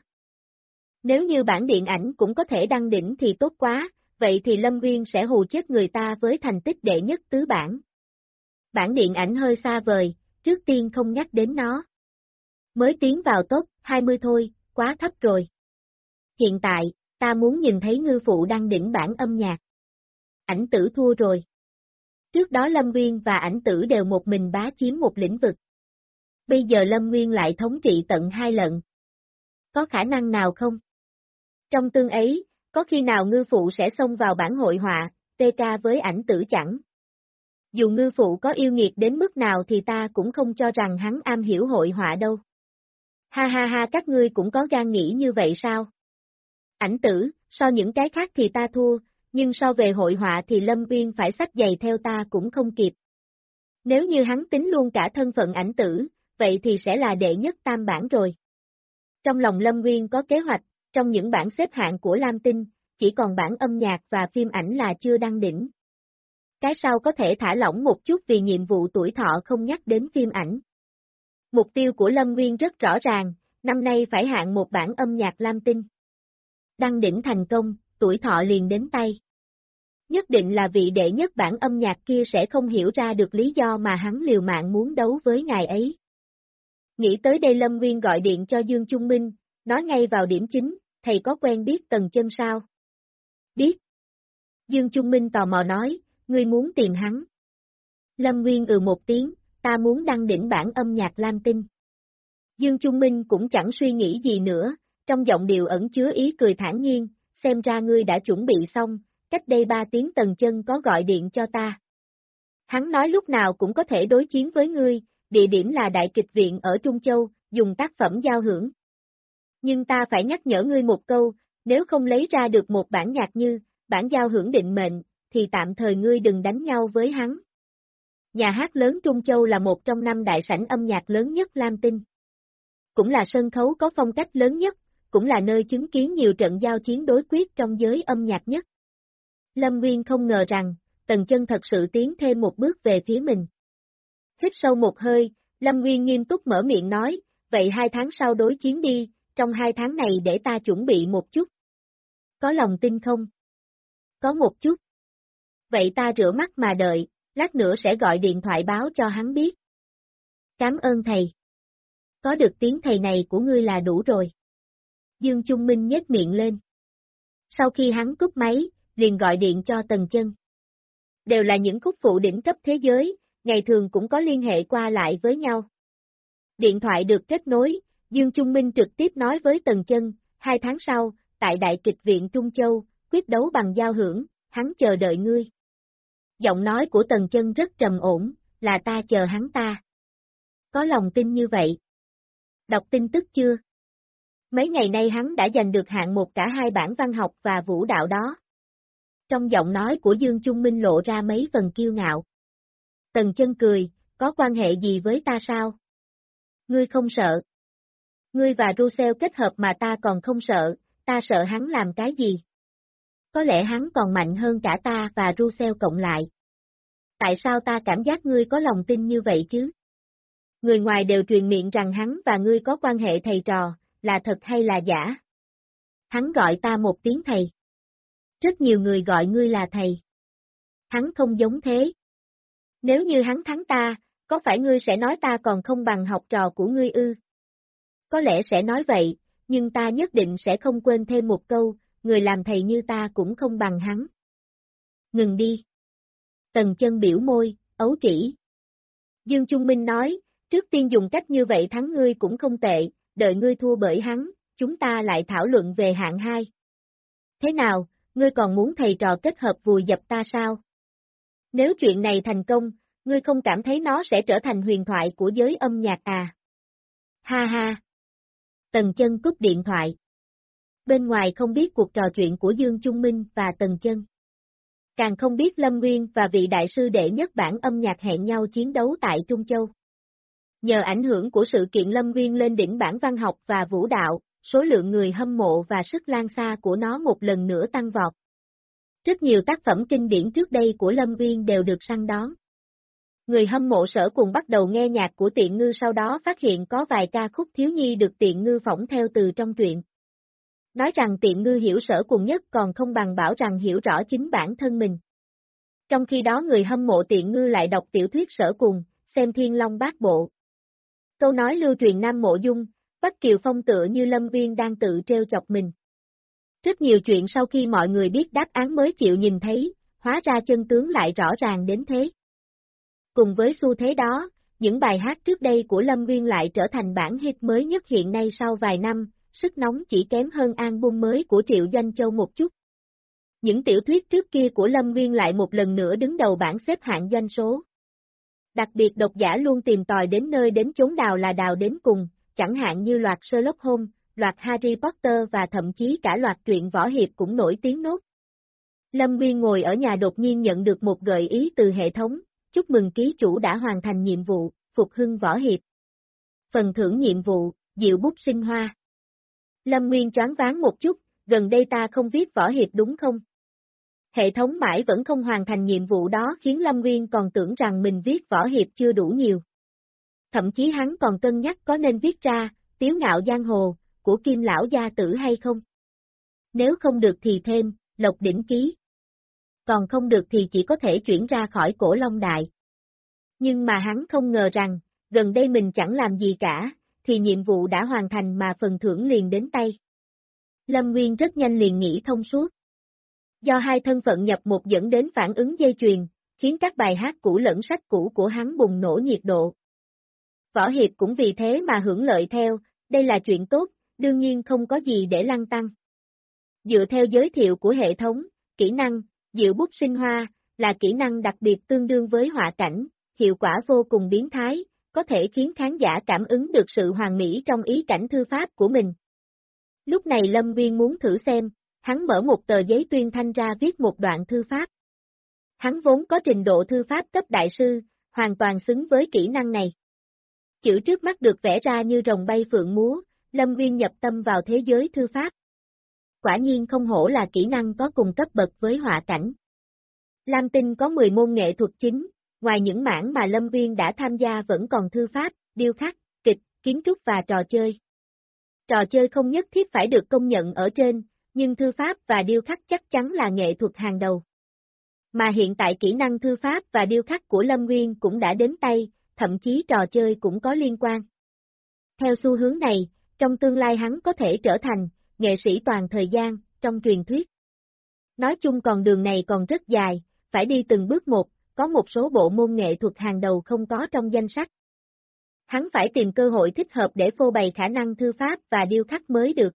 Nếu như bản điện ảnh cũng có thể đăng đỉnh thì tốt quá, vậy thì Lâm Nguyên sẽ hù chết người ta với thành tích đệ nhất tứ bản. Bản điện ảnh hơi xa vời, trước tiên không nhắc đến nó. Mới tiến vào top 20 thôi, quá thấp rồi. Hiện tại, ta muốn nhìn thấy ngư phụ đăng đỉnh bản âm nhạc. Ảnh tử thua rồi. Trước đó Lâm Nguyên và ảnh tử đều một mình bá chiếm một lĩnh vực. Bây giờ Lâm Nguyên lại thống trị tận 2 lần. Có khả năng nào không? Trong tương ấy, có khi nào ngư phụ sẽ xông vào bản hội họa, PK với ảnh tử chẳng? Dù ngư phụ có yêu nghiệt đến mức nào thì ta cũng không cho rằng hắn am hiểu hội họa đâu. Ha ha ha, các ngươi cũng có gan nghĩ như vậy sao? Ảnh tử, so những cái khác thì ta thua, nhưng so về hội họa thì Lâm Uyên phải xách giày theo ta cũng không kịp. Nếu như hắn tính luôn cả thân phận ảnh tử, vậy thì sẽ là đệ nhất tam bản rồi. Trong lòng Lâm Uyên có kế hoạch, trong những bảng xếp hạng của Lam Tinh, chỉ còn bảng âm nhạc và phim ảnh là chưa đăng đỉnh. Cái sau có thể thả lỏng một chút vì nhiệm vụ tuổi thọ không nhắc đến phim ảnh. Mục tiêu của Lâm Uyên rất rõ ràng, năm nay phải hạng một bảng âm nhạc Lam Tinh. Đăng đỉnh thành công, tuổi thọ liền đến tay. Nhất định là vị đệ nhất bảng âm nhạc kia sẽ không hiểu ra được lý do mà hắn liều mạng muốn đấu với ngài ấy. Nghĩ tới đây Lâm Nguyên gọi điện cho Dương Trung Minh, nói ngay vào điểm chính, thầy có quen biết Tần Chân sao? Biết. Dương Trung Minh tò mò nói, ngươi muốn tìm hắn. Lâm Nguyên một tiếng, ta muốn đăng đỉnh bảng âm nhạc Lam Tinh. Dương Trung Minh cũng chẳng suy nghĩ gì nữa, trong giọng điệu ẩn chứa ý cười thản nhiên, xem ra ngươi đã chuẩn bị xong, cách đây 3 tiếng Tần Chân có gọi điện cho ta. Hắn nói lúc nào cũng có thể đối chiến với ngươi, địa điểm là Đại Kịch Viện ở Trung Châu, dùng tác phẩm giao hưởng. Nhưng ta phải nhắc nhở ngươi một câu, nếu không lấy ra được một bản nhạc như, bản giao hưởng định mệnh, thì tạm thời ngươi đừng đánh nhau với hắn. Nhà hát lớn Trung Châu là một trong 5 đại sảnh âm nhạc lớn nhất Lam Tinh. Cũng là sân khấu có phong cách lớn nhất, cũng là nơi chứng kiến nhiều trận giao chiến đối quyết trong giới âm nhạc nhất. Lâm Nguyên không ngờ rằng, Tần Chân thật sự tiến thêm một bước về phía mình. Hít sâu một hơi, Lâm Nguyên nghiêm túc mở miệng nói, vậy 2 tháng sau đối chiến đi, trong 2 tháng này để ta chuẩn bị một chút. Có lòng tin không? Có một chút. Vậy ta rửa mắt mà đợi, lát nữa sẽ gọi điện thoại báo cho hắn biết. Cảm ơn thầy. Có được tiếng thầy này của ngươi là đủ rồi. Dương Trung Minh nhếch miệng lên. Sau khi hắn cúp máy, liền gọi điện cho Tần Chân. Đều là những khúc phụ đỉnh cấp thế giới, ngày thường cũng có liên hệ qua lại với nhau. Điện thoại được kết nối, Dương Trung Minh trực tiếp nói với Tần Chân, 2 tháng sau, tại Đại Kịch Viện Trung Châu, quyết đấu bằng giao hưởng, hắn chờ đợi ngươi. Giọng nói của Tần Chân rất trầm ổn, là ta chờ hắn ta. Có lòng tin như vậy. Đọc tin tức chưa? Mấy ngày nay hắn đã giành được hạng một cả 2 bản văn học và vũ đạo đó. Trong giọng nói của Dương Trung Minh lộ ra mấy phần kiêu ngạo. Tần Chân cười, có quan hệ gì với ta sao? Ngươi không sợ. Ngươi và Russell kết hợp mà ta còn không sợ, ta sợ hắn làm cái gì? Có lẽ hắn còn mạnh hơn cả ta và Russell cộng lại. Tại sao ta cảm giác ngươi có lòng tin như vậy chứ? Người ngoài đều truyền miệng rằng hắn và ngươi có quan hệ thầy trò, là thật hay là giả? Hắn gọi ta một tiếng thầy. Rất nhiều người gọi ngươi là thầy. Hắn không giống thế. Nếu như hắn thắng ta, có phải ngươi sẽ nói ta còn không bằng học trò của ngươi ư? Có lẽ sẽ nói vậy, nhưng ta nhất định sẽ không quên thêm một câu, người làm thầy như ta cũng không bằng hắn. Ngừng đi. Tần Chân biểu môi, ấu trĩ. Dương Trung Minh nói, trước tiên dùng cách như vậy thắng ngươi cũng không tệ, đợi ngươi thua bởi hắn, chúng ta lại thảo luận về hạng 2. Thế nào, ngươi còn muốn thầy trò kết hợp vùi dập ta sao? Nếu chuyện này thành công, ngươi không cảm thấy nó sẽ trở thành huyền thoại của giới âm nhạc à? Ha ha. Tần Chân cúp điện thoại. Bên ngoài không biết cuộc trò chuyện của Dương Trung Minh và Tần Chân. Càng không biết Lâm Nguyên và vị đại sư đệ nhất bản âm nhạc hẹn nhau chiến đấu tại Trung Châu. Nhờ ảnh hưởng của sự kiện Lâm Nguyên lên đỉnh bảng văn học và vũ đạo, số lượng người hâm mộ và sức lan xa của nó một lần nữa tăng vọt. Rất nhiều tác phẩm kinh điển trước đây của Lâm Nguyên đều được săn đón. Người hâm mộ Sở Cùng bắt đầu nghe nhạc của Tiện Ngư, sau đó phát hiện có vài ca khúc thiếu nhi được Tiện Ngư phỏng theo từ trong truyện. Nói rằng Tiện Ngư hiểu Sở Cùng nhất còn không bằng bảo rằng hiểu rõ chính bản thân mình. Trong khi đó người hâm mộ Tiện Ngư lại đọc tiểu thuyết Sở Cùng, xem Thiên Long Bát Bộ. Câu nói lưu truyền Nam Mộ Dung, Bách Kiều Phong tựa như Lâm Nguyên đang tự trêu chọc mình. Rất nhiều chuyện sau khi mọi người biết đáp án mới chịu nhìn thấy, hóa ra chân tướng lại rõ ràng đến thế. Cùng với xu thế đó, Những bài hát trước đây của Lâm Nguyên lại trở thành bản hit mới nhất hiện nay sau vài năm, sức nóng chỉ kém hơn album mới của Triệu Doanh Châu một chút. Những tiểu thuyết trước kia của Lâm Nguyên lại một lần nữa đứng đầu bảng xếp hạng doanh số. Đặc biệt độc giả luôn tìm tòi đến nơi đến chốn đào là đào đến cùng, chẳng hạn như loạt Sherlock Holmes, loạt Harry Potter và thậm chí cả loạt truyện võ hiệp cũng nổi tiếng nốt. Lâm Nguyên ngồi ở nhà đột nhiên nhận được một gợi ý từ hệ thống, chúc mừng ký chủ đã hoàn thành nhiệm vụ, phục hưng võ hiệp. Phần thưởng nhiệm vụ, diệu bút sinh hoa. Lâm Nguyên choáng váng một chút, gần đây ta không viết võ hiệp đúng không? Hệ thống mãi vẫn không hoàn thành nhiệm vụ đó khiến Lâm Nguyên còn tưởng rằng mình viết võ hiệp chưa đủ nhiều. Thậm chí hắn còn cân nhắc có nên viết ra, Tiếu ngạo giang hồ, của Kim lão gia tử hay không? Nếu không được thì thêm, Lộc đỉnh ký. Còn không được thì chỉ có thể chuyển ra khỏi Cổ Long Đại. Nhưng mà hắn không ngờ rằng, gần đây mình chẳng làm gì cả, thì nhiệm vụ đã hoàn thành mà phần thưởng liền đến tay. Lâm Nguyên rất nhanh liền nghĩ thông suốt. Do hai thân phận nhập một dẫn đến phản ứng dây chuyền, khiến các bài hát cũ lẫn sách cũ của hắn bùng nổ nhiệt độ. Võ hiệp cũng vì thế mà hưởng lợi theo, đây là chuyện tốt, đương nhiên không có gì để lăng tăng. Dựa theo giới thiệu của hệ thống, kỹ năng, diệu bút sinh hoa, là kỹ năng đặc biệt tương đương với họa cảnh, hiệu quả vô cùng biến thái, có thể khiến khán giả cảm ứng được sự hoàn mỹ trong ý cảnh thư pháp của mình. Lúc này Lâm Nguyên muốn thử xem, hắn mở một tờ giấy tuyên thanh ra viết một đoạn thư pháp. Hắn vốn có trình độ thư pháp cấp đại sư, hoàn toàn xứng với kỹ năng này. Chữ trước mắt được vẽ ra như rồng bay phượng múa, Lâm Nguyên nhập tâm vào thế giới thư pháp. Quả nhiên không hổ là kỹ năng có cùng cấp bậc với họa cảnh. Lam Tinh có 10 môn nghệ thuật chính, ngoài những mảng mà Lâm Nguyên đã tham gia vẫn còn thư pháp, điêu khắc, kịch, kiến trúc và trò chơi. Trò chơi không nhất thiết phải được công nhận ở trên, nhưng thư pháp và điêu khắc chắc chắn là nghệ thuật hàng đầu. Mà hiện tại kỹ năng thư pháp và điêu khắc của Lâm Nguyên cũng đã đến tay, thậm chí trò chơi cũng có liên quan. Theo xu hướng này, trong tương lai hắn có thể trở thành nghệ sĩ toàn thời gian, trong truyền thuyết. Nói chung con đường này còn rất dài, phải đi từng bước một, có một số bộ môn nghệ thuật hàng đầu không có trong danh sách. Hắn phải tìm cơ hội thích hợp để phô bày khả năng thư pháp và điêu khắc mới được.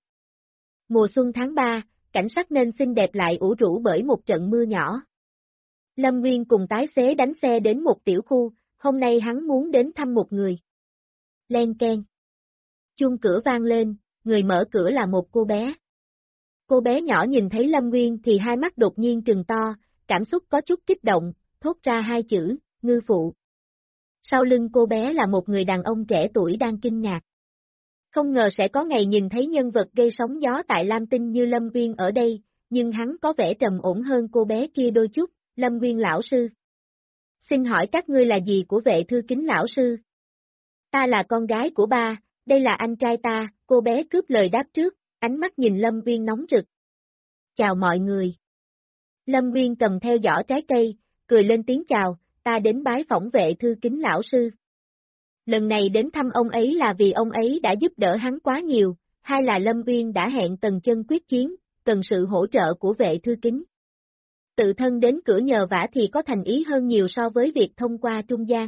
Mùa xuân tháng 3, cảnh sắc nên xinh đẹp lại ủ rũ bởi một trận mưa nhỏ. Lâm Nguyên cùng tài xế đánh xe đến một tiểu khu, hôm nay hắn muốn đến thăm một người. Len keng. Chuông cửa vang lên, người mở cửa là một cô bé. Cô bé nhỏ nhìn thấy Lâm Nguyên thì hai mắt đột nhiên trừng to, cảm xúc có chút kích động, thốt ra hai chữ, ngư phụ. Sau lưng cô bé là một người đàn ông trẻ tuổi đang kinh ngạc. Không ngờ sẽ có ngày nhìn thấy nhân vật gây sóng gió tại Lam Tinh như Lâm Nguyên ở đây, nhưng hắn có vẻ trầm ổn hơn cô bé kia đôi chút, Lâm Nguyên lão sư. Xin hỏi các ngươi là gì của Vệ Thư Kính lão sư? Ta là con gái của ba, đây là anh trai ta, cô bé cướp lời đáp trước, ánh mắt nhìn Lâm Nguyên nóng rực. Chào mọi người. Lâm Nguyên cầm theo giỏ trái cây, cười lên tiếng chào, ta đến bái phỏng Vệ Thư Kính lão sư. Lần này đến thăm ông ấy là vì ông ấy đã giúp đỡ hắn quá nhiều, hay là Lâm Nguyên đã hẹn Tần Chân quyết chiến, cần sự hỗ trợ của Vệ Thư Kính. Tự thân đến cửa nhờ vả thì có thành ý hơn nhiều so với việc thông qua trung gian.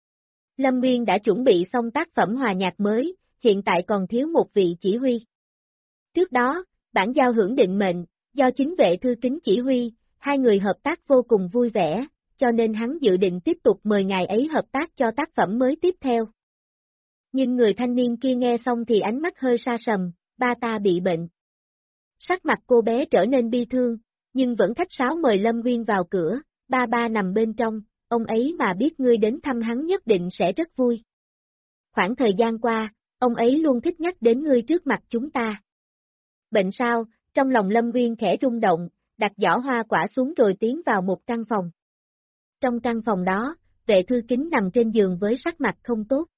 Lâm Nguyên đã chuẩn bị xong tác phẩm hòa nhạc mới, hiện tại còn thiếu một vị chỉ huy. Trước đó, bản giao hưởng định mệnh, do chính Vệ Thư Kính chỉ huy, hai người hợp tác vô cùng vui vẻ, cho nên hắn dự định tiếp tục mời ngài ấy hợp tác cho tác phẩm mới tiếp theo. Nhưng người thanh niên kia nghe xong thì ánh mắt hơi sa sầm, ba ta bị bệnh. Sắc mặt cô bé trở nên bi thương, nhưng vẫn khách sáo mời Lâm Nguyên vào cửa, ba nằm bên trong, ông ấy mà biết ngươi đến thăm hắn nhất định sẽ rất vui. Khoảng thời gian qua, ông ấy luôn thích nhắc đến ngươi trước mặt chúng ta. Bệnh sao, trong lòng Lâm Nguyên khẽ rung động, đặt giỏ hoa quả xuống rồi tiến vào một căn phòng. Trong căn phòng đó, Vệ Thư Kính nằm trên giường với sắc mặt không tốt.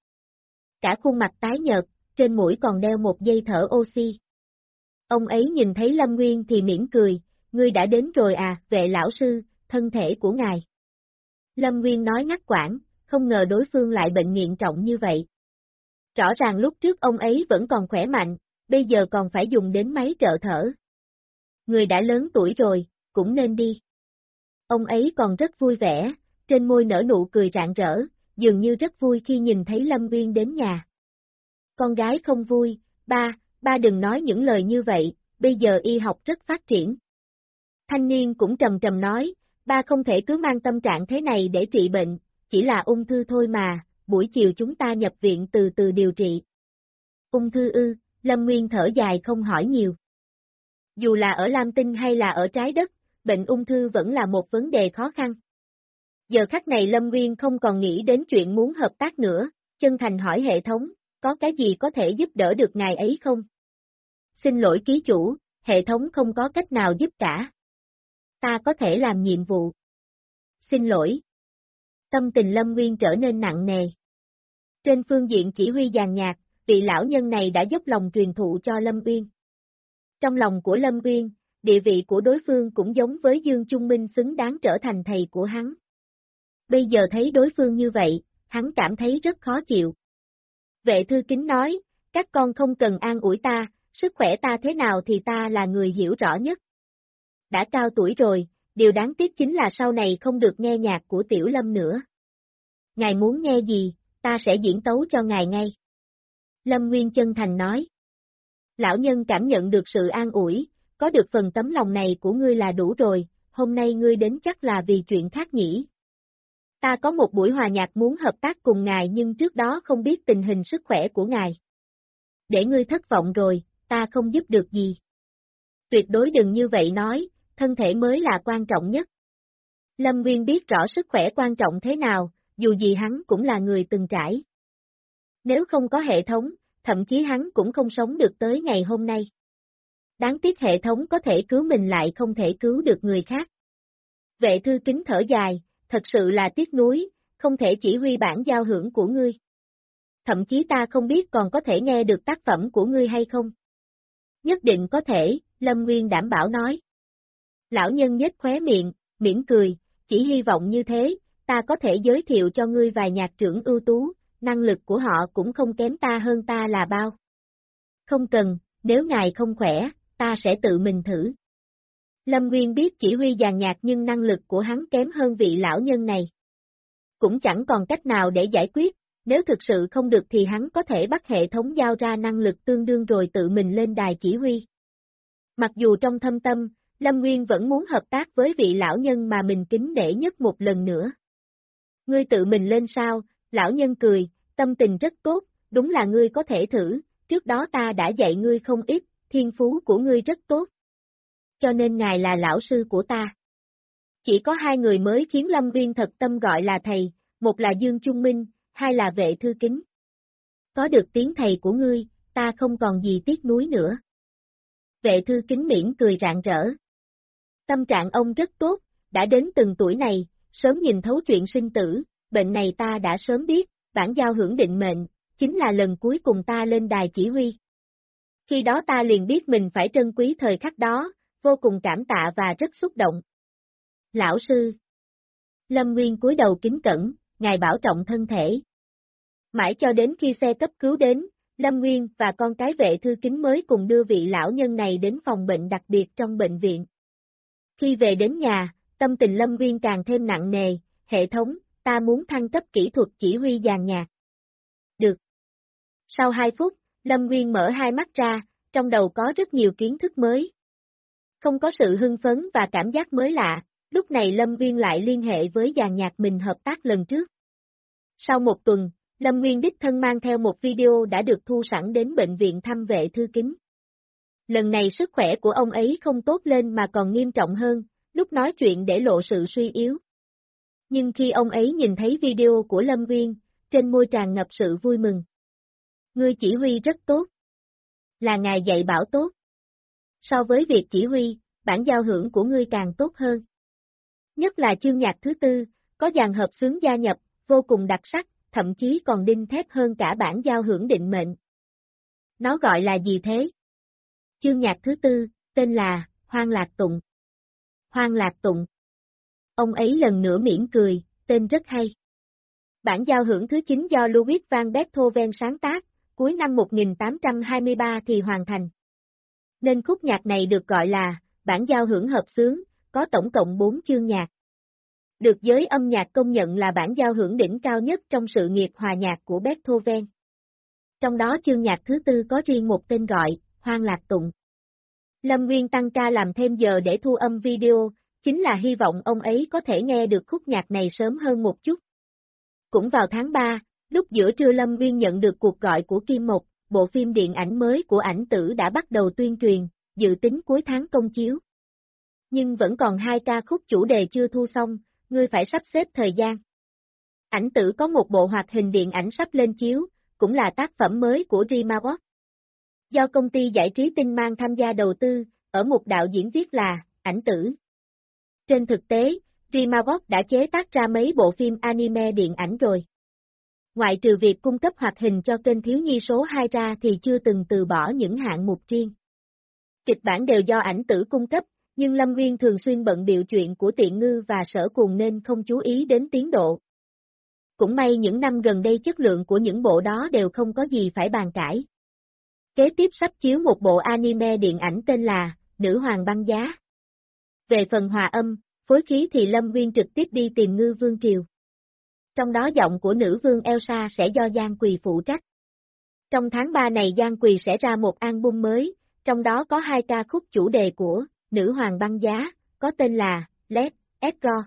Cả khuôn mặt tái nhợt, trên mũi còn đeo một dây thở oxy. Ông ấy nhìn thấy Lâm Nguyên thì mỉm cười, ngươi đã đến rồi à, Vệ lão sư, thân thể của ngài. Lâm Nguyên nói ngắt quãng, không ngờ đối phương lại bệnh nghiêm trọng như vậy. Rõ ràng lúc trước ông ấy vẫn còn khỏe mạnh, bây giờ còn phải dùng đến máy trợ thở. Người đã lớn tuổi rồi, cũng nên đi. Ông ấy còn rất vui vẻ, trên môi nở nụ cười rạng rỡ, dường như rất vui khi nhìn thấy Lâm Uyên đến nhà. Con gái không vui, ba đừng nói những lời như vậy, bây giờ y học rất phát triển. Thanh niên cũng trầm trầm nói, ba không thể cứ mang tâm trạng thế này để trị bệnh, chỉ là ung thư thôi mà, buổi chiều chúng ta nhập viện từ từ điều trị. Ung thư ư, Lâm Nguyên thở dài không hỏi nhiều. Dù là ở Lam Tinh hay là ở trái đất, bệnh ung thư vẫn là một vấn đề khó khăn. Giờ khắc này Lâm Nguyên không còn nghĩ đến chuyện muốn hợp tác nữa, chân thành hỏi hệ thống, có cái gì có thể giúp đỡ được ngài ấy không? Xin lỗi ký chủ, hệ thống không có cách nào giúp cả. Ta có thể làm nhiệm vụ. Xin lỗi. Tâm tình Lâm Nguyên trở nên nặng nề. Trên phương diện chỉ huy dàn nhạc, vị lão nhân này đã dốc lòng truyền thụ cho Lâm Uyên. Trong lòng của Lâm Uyên, địa vị của đối phương cũng giống với Dương Trung Minh xứng đáng trở thành thầy của hắn. Bây giờ thấy đối phương như vậy, hắn cảm thấy rất khó chịu. Vệ thư kính nói, các con không cần an ủi ta, sức khỏe ta thế nào thì ta là người hiểu rõ nhất. Đã cao tuổi rồi, điều đáng tiếc chính là sau này không được nghe nhạc của Tiểu Lâm nữa. Ngài muốn nghe gì, ta sẽ diễn tấu cho ngài ngay. Lâm Nguyên chân thành nói. Lão nhân cảm nhận được sự an ủi, có được phần tấm lòng này của ngươi là đủ rồi, hôm nay ngươi đến chắc là vì chuyện khác nhỉ. Ta có một buổi hòa nhạc muốn hợp tác cùng ngài nhưng trước đó không biết tình hình sức khỏe của ngài. Để ngươi thất vọng rồi, ta không giúp được gì. Tuyệt đối đừng như vậy nói, thân thể mới là quan trọng nhất. Lâm Nguyên biết rõ sức khỏe quan trọng thế nào, dù gì hắn cũng là người từng trải. Nếu không có hệ thống, thậm chí hắn cũng không sống được tới ngày hôm nay. Đáng tiếc hệ thống có thể cứu mình lại không thể cứu được người khác. Vệ thư kính thở dài, thật sự là tiếc nuối, không thể chỉ huy bản giao hưởng của ngươi. Thậm chí ta không biết còn có thể nghe được tác phẩm của ngươi hay không. Nhất định có thể, Lâm Nguyên đảm bảo nói. Lão nhân nhếch khóe miệng, mỉm cười, chỉ hy vọng như thế, ta có thể giới thiệu cho ngươi vài nhạc trưởng ưu tú, năng lực của họ cũng không kém ta hơn ta là bao. Không cần, nếu ngài không khỏe, ta sẽ tự mình thử. Lâm Nguyên biết chỉ huy dàn nhạc nhưng năng lực của hắn kém hơn vị lão nhân này. Cũng chẳng còn cách nào để giải quyết, nếu thực sự không được thì hắn có thể bắt hệ thống giao ra năng lực tương đương rồi tự mình lên đài chỉ huy. Mặc dù trong thâm tâm, Lâm Nguyên vẫn muốn hợp tác với vị lão nhân mà mình kính nể nhất một lần nữa. Ngươi tự mình lên sao? Lão nhân cười, tâm tình rất tốt, đúng là ngươi có thể thử, trước đó ta đã dạy ngươi không ít, thiên phú của ngươi rất tốt. Cho nên ngài là lão sư của ta. Chỉ có hai người mới khiến Lâm Nguyên thật tâm gọi là thầy, một là Dương Trung Minh, hai là Vệ thư kính. Có được tiếng thầy của ngươi, ta không còn gì tiếc nuối nữa. Vệ thư kính mỉm cười rạng rỡ. Tâm trạng ông rất tốt, đã đến từng tuổi này, sớm nhìn thấu chuyện sinh tử, bệnh này ta đã sớm biết, bản giao hưởng định mệnh, chính là lần cuối cùng ta lên đài chỉ huy. Khi đó ta liền biết mình phải trân quý thời khắc đó, vô cùng cảm tạ và rất xúc động. Lão sư. Lâm Nguyên cúi đầu kính cẩn, ngài bảo trọng thân thể. Mãi cho đến khi xe cấp cứu đến, Lâm Nguyên và con cái Vệ thư kính mới cùng đưa vị lão nhân này đến phòng bệnh đặc biệt trong bệnh viện. Khi về đến nhà, tâm tình Lâm Nguyên càng thêm nặng nề, hệ thống, ta muốn thăng cấp kỹ thuật chỉ huy dàn nhạc. Được. Sau 2 phút, Lâm Nguyên mở hai mắt ra, trong đầu có rất nhiều kiến thức mới. Không có sự hưng phấn và cảm giác mới lạ, lúc này Lâm Nguyên lại liên hệ với dàn nhạc mình hợp tác lần trước. Sau 1 tuần, Lâm Nguyên đích thân mang theo một video đã được thu sẵn đến bệnh viện thăm Vệ thư kính. Lần này sức khỏe của ông ấy không tốt lên mà còn nghiêm trọng hơn, lúc nói chuyện để lộ sự suy yếu. Nhưng khi ông ấy nhìn thấy video của Lâm Nguyên, trên môi tràn ngập sự vui mừng. Ngươi chỉ huy rất tốt. Là ngài dạy bảo tốt. So với việc chỉ huy, bản giao hưởng của ngươi càng tốt hơn. Nhất là chương nhạc thứ 4, có dàn hợp xướng gia nhập, vô cùng đặc sắc, thậm chí còn đinh thép hơn cả bản giao hưởng định mệnh. Nó gọi là gì thế? Chương nhạc thứ 4, tên là Hoang Lạc Tụng. Hoang Lạc Tụng. Ông ấy lần nữa mỉm cười, tên rất hay. Bản giao hưởng thứ 9 do Ludwig van Beethoven sáng tác, cuối năm 1823 thì hoàn thành. Nên khúc nhạc này được gọi là bản giao hưởng hợp xướng, có tổng cộng 4 chương nhạc. được giới âm nhạc công nhận là bản giao hưởng đỉnh cao nhất trong sự nghiệp hòa nhạc của Beethoven. Trong đó chương nhạc thứ tư có riêng một tên gọi, Hoan Lạc Tụng. Lâm Nguyên tăng ca làm thêm giờ để thu âm video, chính là hy vọng ông ấy có thể nghe được khúc nhạc này sớm hơn một chút. Cũng vào tháng 3, lúc giữa trưa Lâm Nguyên nhận được cuộc gọi của Kim Mộc, bộ phim điện ảnh mới của ảnh tử đã bắt đầu tuyên truyền, dự tính cuối tháng công chiếu. Nhưng vẫn còn 2 ca khúc chủ đề chưa thu xong, ngươi phải sắp xếp thời gian. Ảnh tử có một bộ hoạt hình điện ảnh sắp lên chiếu, cũng là tác phẩm mới của DreamWorks. Do công ty giải trí Tinh Mang tham gia đầu tư, ở một đạo diễn viết là, ảnh tử. Trên thực tế, DreamWorks đã chế tác ra mấy bộ phim anime điện ảnh rồi. Ngoại trừ việc cung cấp hoạt hình cho kênh thiếu nhi số 2 ra thì chưa từng từ bỏ những hạng mục riêng. Kịch bản đều do ảnh tử cung cấp, nhưng Lâm Nguyên thường xuyên bận bịu chuyện của Tiện Ngư và Sở Cuồng nên không chú ý đến tiến độ. Cũng may những năm gần đây chất lượng của những bộ đó đều không có gì phải bàn cãi. Kế tiếp sắp chiếu một bộ anime điện ảnh tên là Nữ Hoàng Băng Giá. Về phần hòa âm, phối khí thì Lâm Nguyên trực tiếp đi tìm Ngư Vương Triều. Trong đó giọng của nữ vương Elsa sẽ do Giang Quỳ phụ trách. Trong tháng 3 này Giang Quỳ sẽ ra một album mới, trong đó có 2 ca khúc chủ đề của Nữ Hoàng Băng Giá, có tên là Let It Go.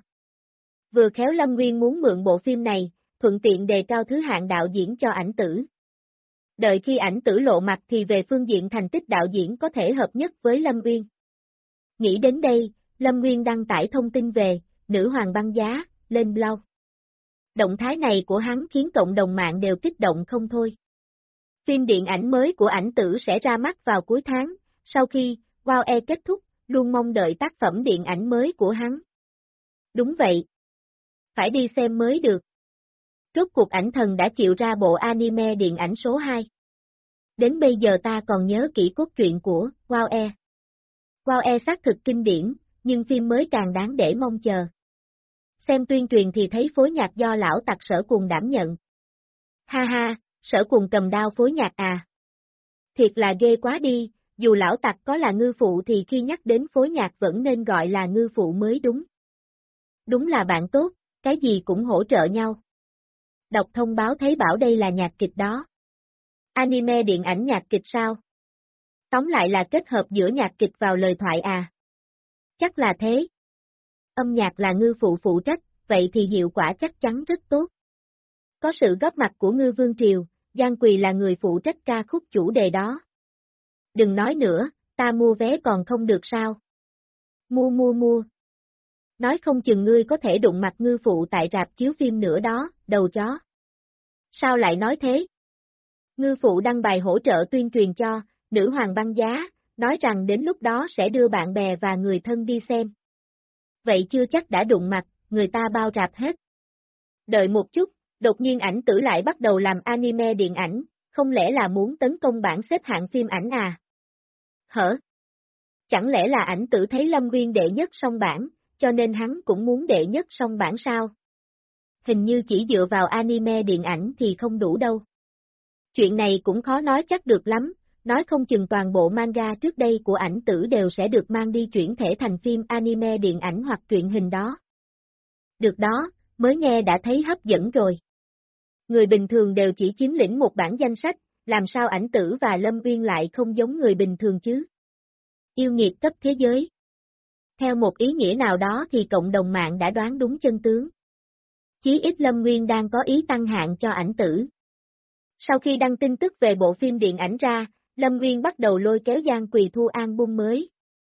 Vừa khéo Lâm Nguyên muốn mượn bộ phim này, thuận tiện đề cao thứ hạng đạo diễn cho ảnh tử. Đợi khi ảnh tử lộ mặt thì về phương diện thành tích đạo diễn có thể hợp nhất với Lâm Nguyên. Nghĩ đến đây, Lâm Nguyên đăng tải thông tin về Nữ Hoàng Băng Giá lên blog. Động thái này của hắn khiến cộng đồng mạng đều kích động không thôi. Phim điện ảnh mới của ảnh tử sẽ ra mắt vào cuối tháng, sau khi Wow E kết thúc, luôn mong đợi tác phẩm điện ảnh mới của hắn. Đúng vậy. Phải đi xem mới được. Rốt cuộc ảnh thần đã chịu ra bộ anime điện ảnh số 2. Đến bây giờ ta còn nhớ kỹ cốt truyện của Wow E. Wow E xác thực kinh điển, nhưng phim mới càng đáng để mong chờ. Xem tuyên truyền thì thấy phối nhạc do lão tặc Sở Cuồng đảm nhận. Ha ha, Sở Cuồng cầm đao phối nhạc à. Thiệt là ghê quá đi, dù lão tặc có là ngư phụ thì khi nhắc đến phối nhạc vẫn nên gọi là ngư phụ mới đúng. Đúng là bạn tốt, cái gì cũng hỗ trợ nhau. Đọc thông báo thấy bảo đây là nhạc kịch đó. Anime điện ảnh nhạc kịch sao? Tóm lại là kết hợp giữa nhạc kịch vào lời thoại à? Chắc là thế. Âm nhạc là ngư phụ phụ trách, vậy thì hiệu quả chắc chắn rất tốt. Có sự góp mặt của Ngư Vương Triều, Giang Quỳ là người phụ trách ca khúc chủ đề đó. Đừng nói nữa, ta mua vé còn không được sao? Mua. Nói không chừng ngươi có thể đụng mặt ngư phụ tại rạp chiếu phim nữa đó, đầu chó. Sao lại nói thế? Ngư phụ đăng bài hỗ trợ tuyên truyền cho Nữ Hoàng Băng Giá, nói rằng đến lúc đó sẽ đưa bạn bè và người thân đi xem. Vậy chưa chắc đã đụng mặt, người ta bao rạp hết. Đợi một chút, đột nhiên ảnh tử lại bắt đầu làm anime điện ảnh, không lẽ là muốn tấn công bảng xếp hạng phim ảnh à? Hở? Chẳng lẽ là ảnh tử thấy Lâm Nguyên đệ nhất song bảng, cho nên hắn cũng muốn đệ nhất song bảng sao? Hình như chỉ dựa vào anime điện ảnh thì không đủ đâu. Chuyện này cũng khó nói chắc được lắm, nói không chừng toàn bộ manga trước đây của ảnh tử đều sẽ được mang đi chuyển thể thành phim anime điện ảnh hoặc truyện hình đó. Được đó, mới nghe đã thấy hấp dẫn rồi. Người bình thường đều chỉ chiếm lĩnh một bảng danh sách, làm sao ảnh tử và Lâm Uyên lại không giống người bình thường chứ? Yêu nghiệt cấp thế giới. Theo một ý nghĩa nào đó thì cộng đồng mạng đã đoán đúng chân tướng. Chí ít Lâm Nguyên đang có ý tăng hạng cho ảnh tử. Sau khi đăng tin tức về bộ phim điện ảnh ra, Lâm Nguyên bắt đầu lôi kéo Giang Quỳ thu album mới.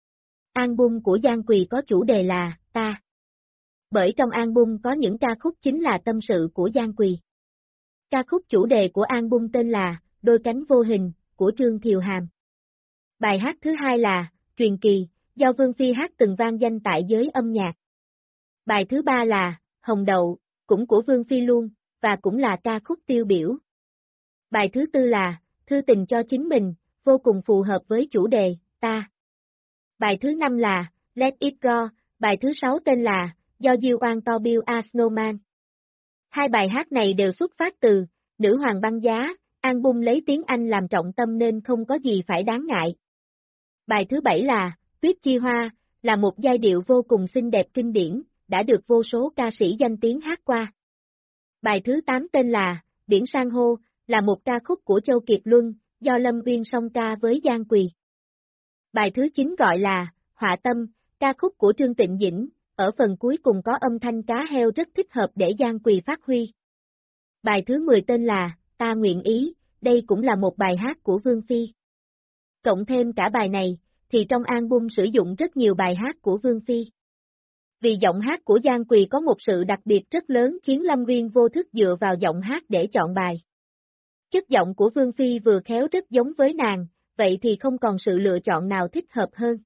Album của Giang Quỳ có chủ đề là Ta. Bởi trong album có những ca khúc chính là tâm sự của Giang Quỳ. Ca khúc chủ đề của album tên là Đôi Cánh Vô Hình, của Trương Thiều Hàm. Bài hát thứ hai là Truyền Kỳ, do Vương Phi hát từng vang danh tại giới âm nhạc. Bài thứ ba là Hồng Đậu, cũng của Vương Phi luôn, và cũng là ca khúc tiêu biểu. Bài thứ tư là Thư Tình Cho Chính Mình, vô cùng phù hợp với chủ đề Ta. Bài thứ năm là Let It Go, bài thứ sáu tên là Do You Want to Build a Snowman. Hai bài hát này đều xuất phát từ Nữ Hoàng Băng Giá, album lấy tiếng Anh làm trọng tâm nên không có gì phải đáng ngại. Bài thứ bảy là Tuyết Chi Hoa, là một giai điệu vô cùng xinh đẹp kinh điển, đã được vô số ca sĩ danh tiếng hát qua. Bài thứ 8 tên là Biển San Hô, là một ca khúc của Châu Kiệt Luân, do Lâm Uyên song ca với Giang Quỳ. Bài thứ 9 gọi là Họa Tâm, ca khúc của Trương Tịnh Dĩnh, ở phần cuối cùng có âm thanh cá heo rất thích hợp để Giang Quỳ phát huy. Bài thứ 10 tên là Ta Nguyện Ý, đây cũng là một bài hát của Vương Phi. Cộng thêm cả bài này, thì trong album sử dụng rất nhiều bài hát của Vương Phi. Vì giọng hát của Giang Quỳ có một sự đặc biệt rất lớn khiến Lâm Uyên vô thức dựa vào giọng hát để chọn bài. Chất giọng của Vương Phi vừa khéo rất giống với nàng, vậy thì không còn sự lựa chọn nào thích hợp hơn.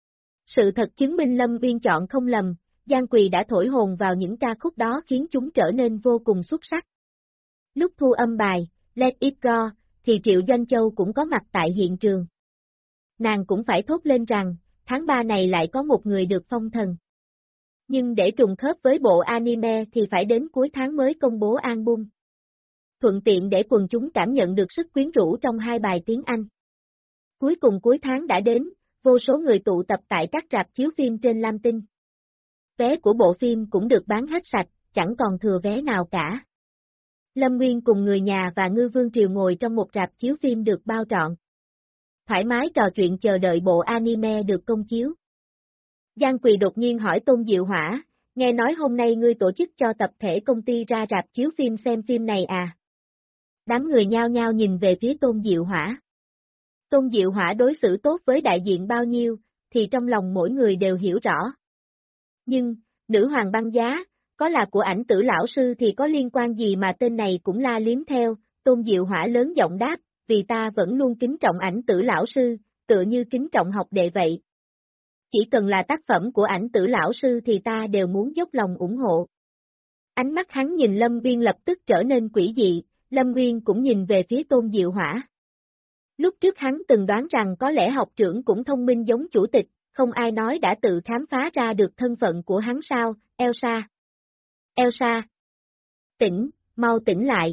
Sự thật chứng minh Lâm Uyên chọn không lầm, Giang Quỳ đã thổi hồn vào những ca khúc đó khiến chúng trở nên vô cùng xuất sắc. Lúc thu âm bài Let It Go, thì Triệu Doanh Châu cũng có mặt tại hiện trường. Nàng cũng phải thốt lên rằng, tháng 3 này lại có một người được phong thần. Nhưng để trùng khớp với bộ anime thì phải đến cuối tháng mới công bố album. Thuận tiện để quần chúng cảm nhận được sức quyến rũ trong hai bài tiếng Anh. Cuối cùng cuối tháng đã đến, vô số người tụ tập tại các rạp chiếu phim trên Lam Tinh. Vé của bộ phim cũng được bán hết sạch, chẳng còn thừa vé nào cả. Lâm Nguyên cùng người nhà và Ngư Vương Triều ngồi trong một rạp chiếu phim được bao trọn. Thoải mái trò chuyện chờ đợi bộ anime được công chiếu. Giang Quỳ đột nhiên hỏi Tôn Diệu Hỏa, nghe nói hôm nay ngươi tổ chức cho tập thể công ty ra rạp chiếu phim xem phim này à? Đám người nhao nhao nhìn về phía Tôn Diệu Hỏa. Tôn Diệu Hỏa đối xử tốt với đại diện bao nhiêu, thì trong lòng mỗi người đều hiểu rõ. Nhưng, nữ hoàng băng giá, có là của Ảnh Tử lão sư thì có liên quan gì mà tên này cũng la liếm theo, Tôn Diệu Hỏa lớn giọng đáp, vì ta vẫn luôn kính trọng Ảnh Tử lão sư, tựa như kính trọng học đệ vậy. Chỉ cần là tác phẩm của Ảnh Tử lão sư thì ta đều muốn dốc lòng ủng hộ. Ánh mắt hắn nhìn Lâm Uyên lập tức trở nên quỷ dị, Lâm Uyên cũng nhìn về phía Tôn Diệu Hỏa. Lúc trước hắn từng đoán rằng có lẽ học trưởng cũng thông minh giống chủ tịch, không ai nói đã tự khám phá ra được thân phận của hắn sao, Elsa. Elsa! Tỉnh, mau tỉnh lại.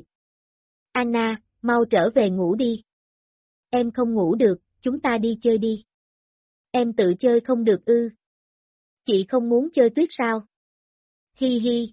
Anna, mau trở về ngủ đi. Em không ngủ được, chúng ta đi chơi đi. Em tự chơi không được ư. Chị không muốn chơi tuyết sao? Hi hi.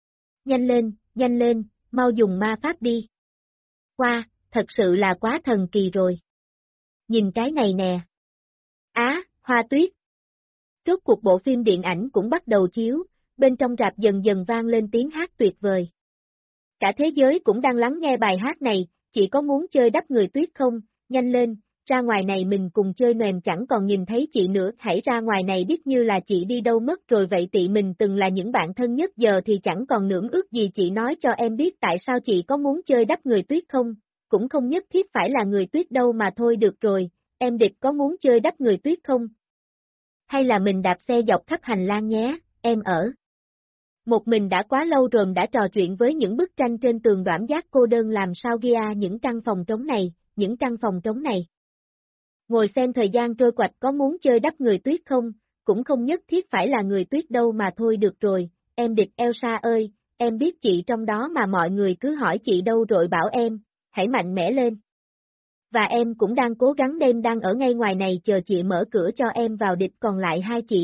Nhanh lên, mau dùng ma pháp đi. Wow, thật sự là quá thần kỳ rồi. Nhìn cái này nè. Á, hoa tuyết. Rốt cuộc bộ phim điện ảnh cũng bắt đầu chiếu, bên trong rạp dần dần vang lên tiếng hát tuyệt vời. Cả thế giới cũng đang lắng nghe bài hát này, chị có muốn chơi đắp người tuyết không? Nhanh lên, ra ngoài này mình cùng chơi mềm chẳng còn nhìn thấy chị nữa, hãy ra ngoài này biết như là chị đi đâu mất rồi vậy tị mình từng là những bạn thân nhất giờ thì chẳng còn nưỡng ước gì chị nói cho em biết tại sao chị có muốn chơi đắp người tuyết không? Cũng không nhất thiết phải là người tuyết đâu mà thôi được rồi, em Địch có muốn chơi đắp người tuyết không? Hay là mình đạp xe dọc khắp hành lang nhé, em ở. Một mình đã quá lâu rồi đã trò chuyện với những bức tranh trên tường đoản giác cô đơn làm sao ghi những căn phòng trống này. Ngồi xem thời gian trôi quạch có muốn chơi đắp người tuyết không, cũng không nhất thiết phải là người tuyết đâu mà thôi được rồi, em Địch Elsa ơi, em biết chị trong đó mà mọi người cứ hỏi chị đâu rồi bảo em, hãy mạnh mẽ lên. Và em cũng đang cố gắng đêm đang ở ngay ngoài này chờ chị mở cửa cho em vào Địch còn lại hai chị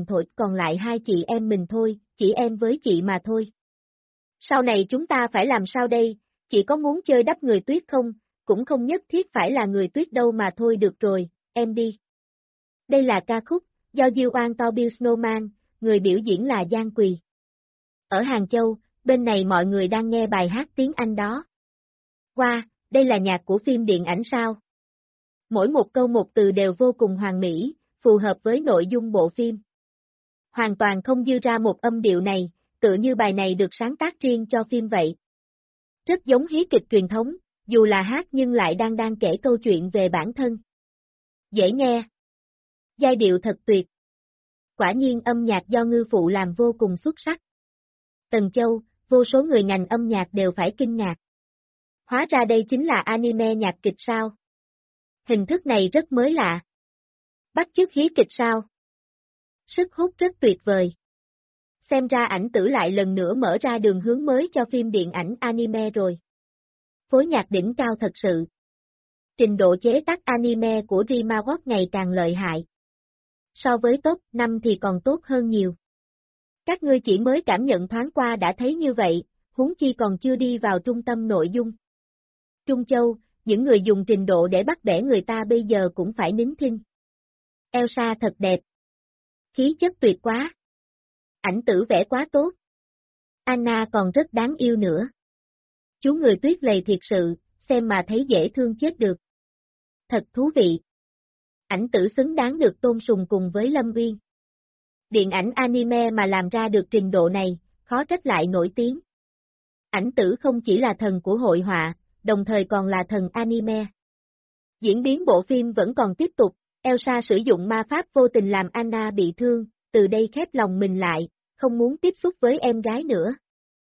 em mình thôi, chỉ em với chị mà thôi. Sau này chúng ta phải làm sao đây, chị có muốn chơi đắp người tuyết không, cũng không nhất thiết phải là người tuyết đâu mà thôi được rồi, em đi. Đây là ca khúc, do Diêu Oan To Build Snowman, người biểu diễn là Giang Quỳ. Ở Hàng Châu, bên này mọi người đang nghe bài hát tiếng Anh đó. Wow, đây là nhạc của phim điện ảnh sao? Mỗi một câu một từ đều vô cùng hoàn mỹ, phù hợp với nội dung bộ phim. Hoàn toàn không dư ra một âm điệu này, tựa như bài này được sáng tác riêng cho phim vậy. Rất giống hí kịch truyền thống, dù là hát nhưng lại đang kể câu chuyện về bản thân. Dễ nghe. Giai điệu thật tuyệt. Quả nhiên âm nhạc do Ngư Phụ làm vô cùng xuất sắc. Tần Châu, vô số người ngành âm nhạc đều phải kinh ngạc. Hóa ra đây chính là anime nhạc kịch sao? Hình thức này rất mới lạ. Bắt chước hí kịch sao? Sức hút rất tuyệt vời. Xem ra Ảnh Tử lại lần nữa mở ra đường hướng mới cho phim điện ảnh anime rồi. Phối nhạc đỉnh cao thật sự. Trình độ chế tác anime của Rimawatch ngày càng lợi hại. So với top 5 thì còn tốt hơn nhiều. Các ngươi chỉ mới cảm nhận thoáng qua đã thấy như vậy, huống chi còn chưa đi vào trung tâm nội dung. Trung Châu, những người dùng trình độ để bắt bẻ người ta bây giờ cũng phải nín thinh. Elsa thật đẹp. Khí chất tuyệt quá. Ảnh tử vẽ quá tốt. Anna còn rất đáng yêu nữa. Chú người tuyết lầy thiệt sự, xem mà thấy dễ thương chết được. Thật thú vị. Ảnh tử xứng đáng được tôn sùng cùng với Lâm Uyên. Điện ảnh anime mà làm ra được trình độ này, khó trách lại nổi tiếng. Ảnh tử không chỉ là thần của hội họa, đồng thời còn là thần anime. Diễn biến bộ phim vẫn còn tiếp tục, Elsa sử dụng ma pháp vô tình làm Anna bị thương, từ đây khép lòng mình lại, không muốn tiếp xúc với em gái nữa.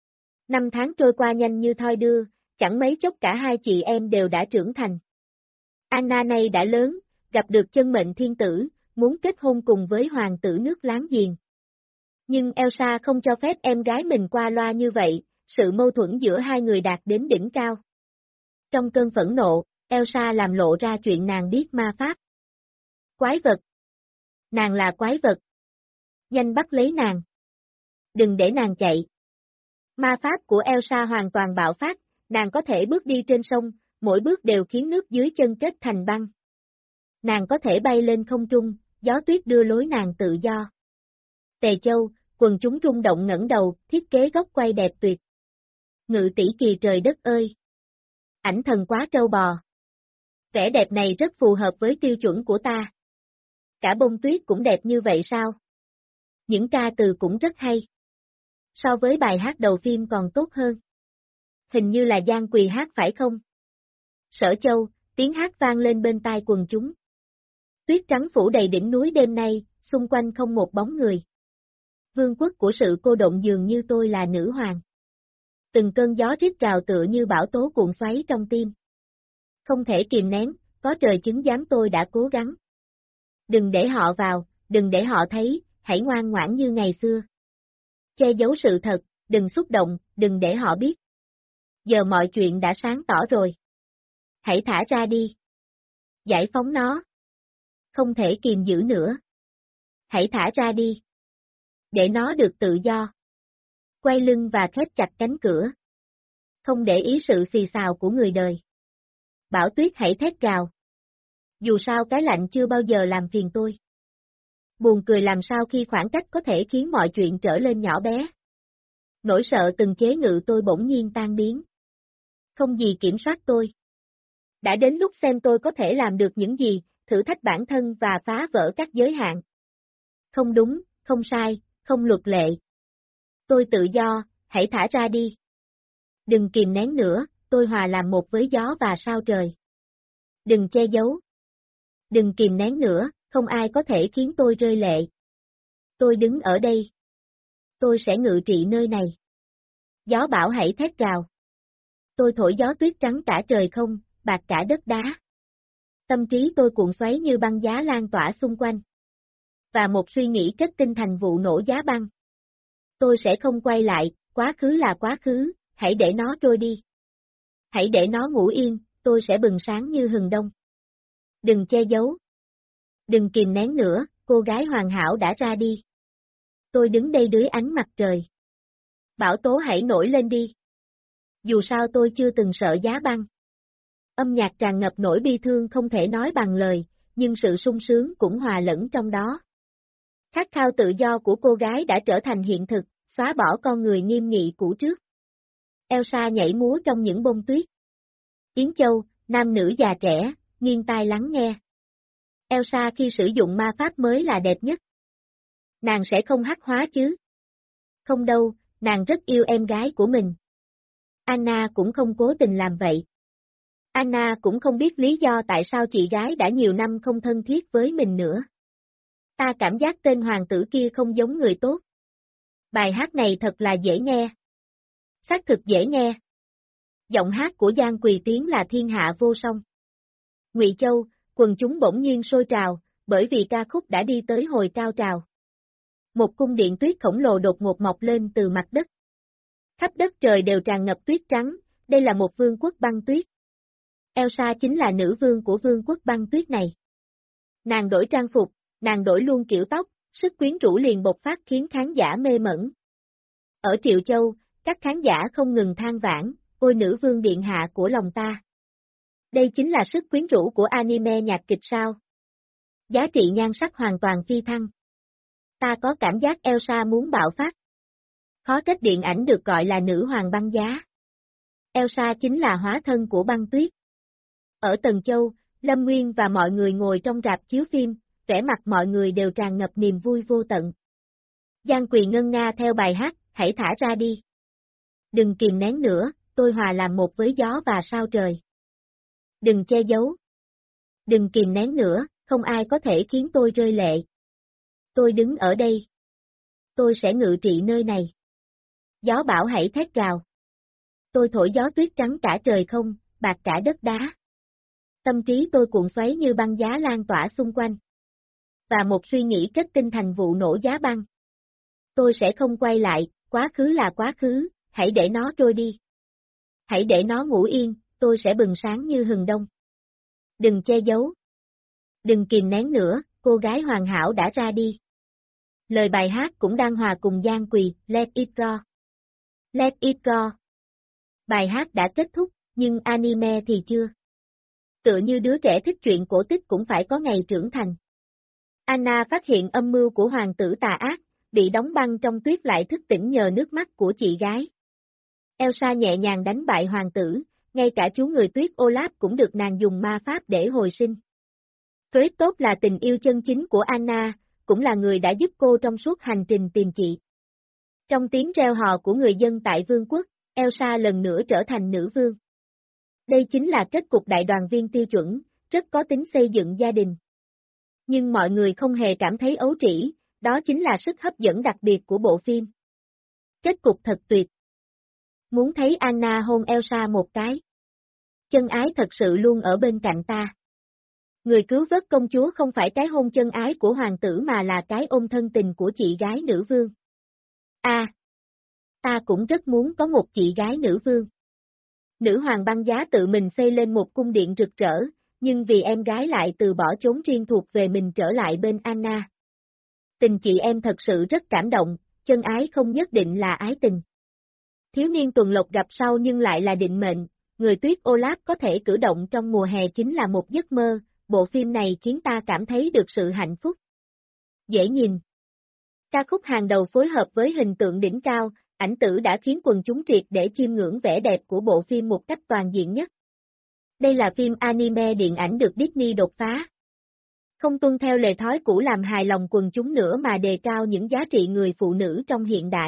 5 tháng trôi qua nhanh như thoi đưa, chẳng mấy chốc cả hai chị em đều đã trưởng thành. Anna này đã lớn, gặp được chân mệnh thiên tử, muốn kết hôn cùng với hoàng tử nước láng giềng. Nhưng Elsa không cho phép em gái mình qua loa như vậy, sự mâu thuẫn giữa hai người đạt đến đỉnh cao. Trong cơn phẫn nộ, Elsa làm lộ ra chuyện nàng biết ma pháp. Quái vật. Nàng là quái vật. Nhanh bắt lấy nàng. Đừng để nàng chạy. Ma pháp của Elsa hoàn toàn bạo phát, nàng có thể bước đi trên sông, mỗi bước đều khiến nước dưới chân kết thành băng. Nàng có thể bay lên không trung, gió tuyết đưa lối nàng tự do. Tề Châu, quần chúng rung động ngẩng đầu, thiết kế góc quay đẹp tuyệt. Ngự tỷ kỳ trời đất ơi! Ảnh thần quá trâu bò. Vẻ đẹp này rất phù hợp với tiêu chuẩn của ta. Cả bông tuyết cũng đẹp như vậy sao? Những ca từ cũng rất hay. So với bài hát đầu phim còn tốt hơn. Hình như là Giang Quỳ hát phải không? Sở Châu, tiếng hát vang lên bên tai quần chúng. Tuyết trắng phủ đầy đỉnh núi đêm nay, xung quanh không một bóng người. Vương quốc của sự cô động dường như tôi là nữ hoàng. Từng cơn gió rít gào tựa như bão tố cuộn xoáy trong tim. Không thể kìm nén, có trời chứng giám tôi đã cố gắng. Đừng để họ vào, đừng để họ thấy, hãy ngoan ngoãn như ngày xưa. Che giấu sự thật, đừng xúc động, đừng để họ biết. Giờ mọi chuyện đã sáng tỏ rồi. Hãy thả ra đi. Giải phóng nó. Không thể kìm giữ nữa. Hãy thả ra đi. Để nó được tự do. Quay lưng và khép chặt cánh cửa. Không để ý sự xì xào của người đời. Bão tuyết hãy thét gào. Dù sao cái lạnh chưa bao giờ làm phiền tôi. Buồn cười làm sao khi khoảng cách có thể khiến mọi chuyện trở lên nhỏ bé. Nỗi sợ từng chế ngự tôi bỗng nhiên tan biến. Không gì kiểm soát tôi. Đã đến lúc xem tôi có thể làm được những gì, thử thách bản thân và phá vỡ các giới hạn. Không đúng, không sai, không luật lệ. Tôi tự do, hãy thả ra đi. Đừng kìm nén nữa, tôi hòa làm một với gió và sao trời. Đừng che giấu. Đừng kìm nén nữa, không ai có thể khiến tôi rơi lệ. Tôi đứng ở đây. Tôi sẽ ngự trị nơi này. Gió bão hãy thét gào. Tôi thổi gió tuyết trắng cả trời không, bạc cả đất đá. Tâm trí tôi cuộn xoáy như băng giá lan tỏa xung quanh. Và một suy nghĩ kết tinh thành vụ nổ giá băng. Tôi sẽ không quay lại, quá khứ là quá khứ, hãy để nó trôi đi. Hãy để nó ngủ yên, tôi sẽ bừng sáng như hừng đông. Đừng che giấu. Đừng kìm nén nữa, cô gái hoàn hảo đã ra đi. Tôi đứng đây dưới ánh mặt trời. Bão tố hãy nổi lên đi. Dù sao tôi chưa từng sợ giá băng. Âm nhạc tràn ngập nỗi bi thương không thể nói bằng lời, nhưng sự sung sướng cũng hòa lẫn trong đó. Khát khao tự do của cô gái đã trở thành hiện thực, xóa bỏ con người nghiêm nghị cũ trước. Elsa nhảy múa trong những bông tuyết. Yến Châu, nam nữ già trẻ, nghiêng tai lắng nghe. Elsa khi sử dụng ma pháp mới là đẹp nhất. Nàng sẽ không hắc hóa chứ? Không đâu, nàng rất yêu em gái của mình. Anna cũng không cố tình làm vậy. Anna cũng không biết lý do tại sao chị gái đã nhiều năm không thân thiết với mình nữa. Ta cảm giác tên hoàng tử kia không giống người tốt. Bài hát này thật là dễ nghe. Xác thực dễ nghe. Giọng hát của Giang Quỳ Tiến là thiên hạ vô song. Ngụy Châu, quần chúng bỗng nhiên sôi trào, bởi vì ca khúc đã đi tới hồi cao trào. Một cung điện tuyết khổng lồ đột ngột mọc lên từ mặt đất. Khắp đất trời đều tràn ngập tuyết trắng, đây là một vương quốc băng tuyết. Elsa chính là nữ vương của vương quốc băng tuyết này. Nàng đổi trang phục, nàng đổi luôn kiểu tóc, Sức quyến rũ liền bộc phát khiến khán giả mê mẩn. Ở Triệu Châu, các khán giả không ngừng than vãn, ôi nữ vương điện hạ của lòng ta. Đây chính là sức quyến rũ của anime nhạc kịch sao? Giá trị nhan sắc hoàn toàn phi thăng. Ta có cảm giác Elsa muốn bạo phát. Khó trách điện ảnh được gọi là nữ hoàng băng giá. Elsa chính là hóa thân của băng tuyết. Ở Tần Châu, Lâm Nguyên và mọi người ngồi trong rạp chiếu phim, vẻ mặt mọi người đều tràn ngập niềm vui vô tận. Giang Quỳ ngân nga theo bài hát, hãy thả ra đi. Đừng kìm nén nữa, tôi hòa làm một với gió và sao trời. Đừng che giấu. Đừng kìm nén nữa, không ai có thể khiến tôi rơi lệ. Tôi đứng ở đây. Tôi sẽ ngự trị nơi này. Gió bão hãy thét gào. Tôi thổi gió tuyết trắng cả trời không, bạc cả đất đá. Tâm trí tôi cuộn xoáy như băng giá lan tỏa xung quanh. Và một suy nghĩ kết tinh thành vụ nổ giá băng. Tôi sẽ không quay lại, quá khứ là quá khứ, hãy để nó trôi đi. Hãy để nó ngủ yên, tôi sẽ bừng sáng như hừng đông. Đừng che giấu. Đừng kìm nén nữa, cô gái hoàn hảo đã ra đi. Lời bài hát cũng đang hòa cùng Giang Quỳ, Let It Go. Let It Go. Bài hát đã kết thúc, nhưng anime thì chưa. Tựa như đứa trẻ thích truyện cổ tích cũng phải có ngày trưởng thành. Anna phát hiện âm mưu của hoàng tử tà ác, bị đóng băng trong tuyết lại thức tỉnh nhờ nước mắt của chị gái. Elsa nhẹ nhàng đánh bại hoàng tử, ngay cả chú người tuyết Olaf cũng được nàng dùng ma pháp để hồi sinh. Kristoff là tình yêu chân chính của Anna, cũng là người đã giúp cô trong suốt hành trình tìm chị. Trong tiếng reo hò của người dân tại vương quốc, Elsa lần nữa trở thành nữ vương. Đây chính là kết cục đại đoàn viên tiêu chuẩn, rất có tính xây dựng gia đình. Nhưng mọi người không hề cảm thấy ấu trĩ, đó chính là sức hấp dẫn đặc biệt của bộ phim. Kết cục thật tuyệt. Muốn thấy Anna hôn Elsa một cái. Chân ái thật sự luôn ở bên cạnh ta. Người cứu vớt công chúa không phải cái hôn chân ái của hoàng tử mà là cái ôm thân tình của chị gái nữ vương. Ta cũng rất muốn có một chị gái nữ vương. Nữ hoàng băng giá tự mình xây lên một cung điện rực rỡ, nhưng vì em gái lại từ bỏ chốn riêng thuộc về mình trở lại bên Anna. Tình chị em thật sự rất cảm động, chân ái không nhất định là ái tình. Thiếu niên tuần lộc gặp sau nhưng lại là định mệnh, người tuyết Olaf có thể cử động trong mùa hè chính là một giấc mơ, bộ phim này khiến ta cảm thấy được sự hạnh phúc. Dễ nhìn. Ca khúc hàng đầu phối hợp với hình tượng đỉnh cao, ảnh tử đã khiến quần chúng triệt để chiêm ngưỡng vẻ đẹp của bộ phim một cách toàn diện nhất. Đây là phim anime điện ảnh được Disney đột phá. Không tuân theo lề thói cũ làm hài lòng quần chúng nữa mà đề cao những giá trị người phụ nữ trong hiện đại.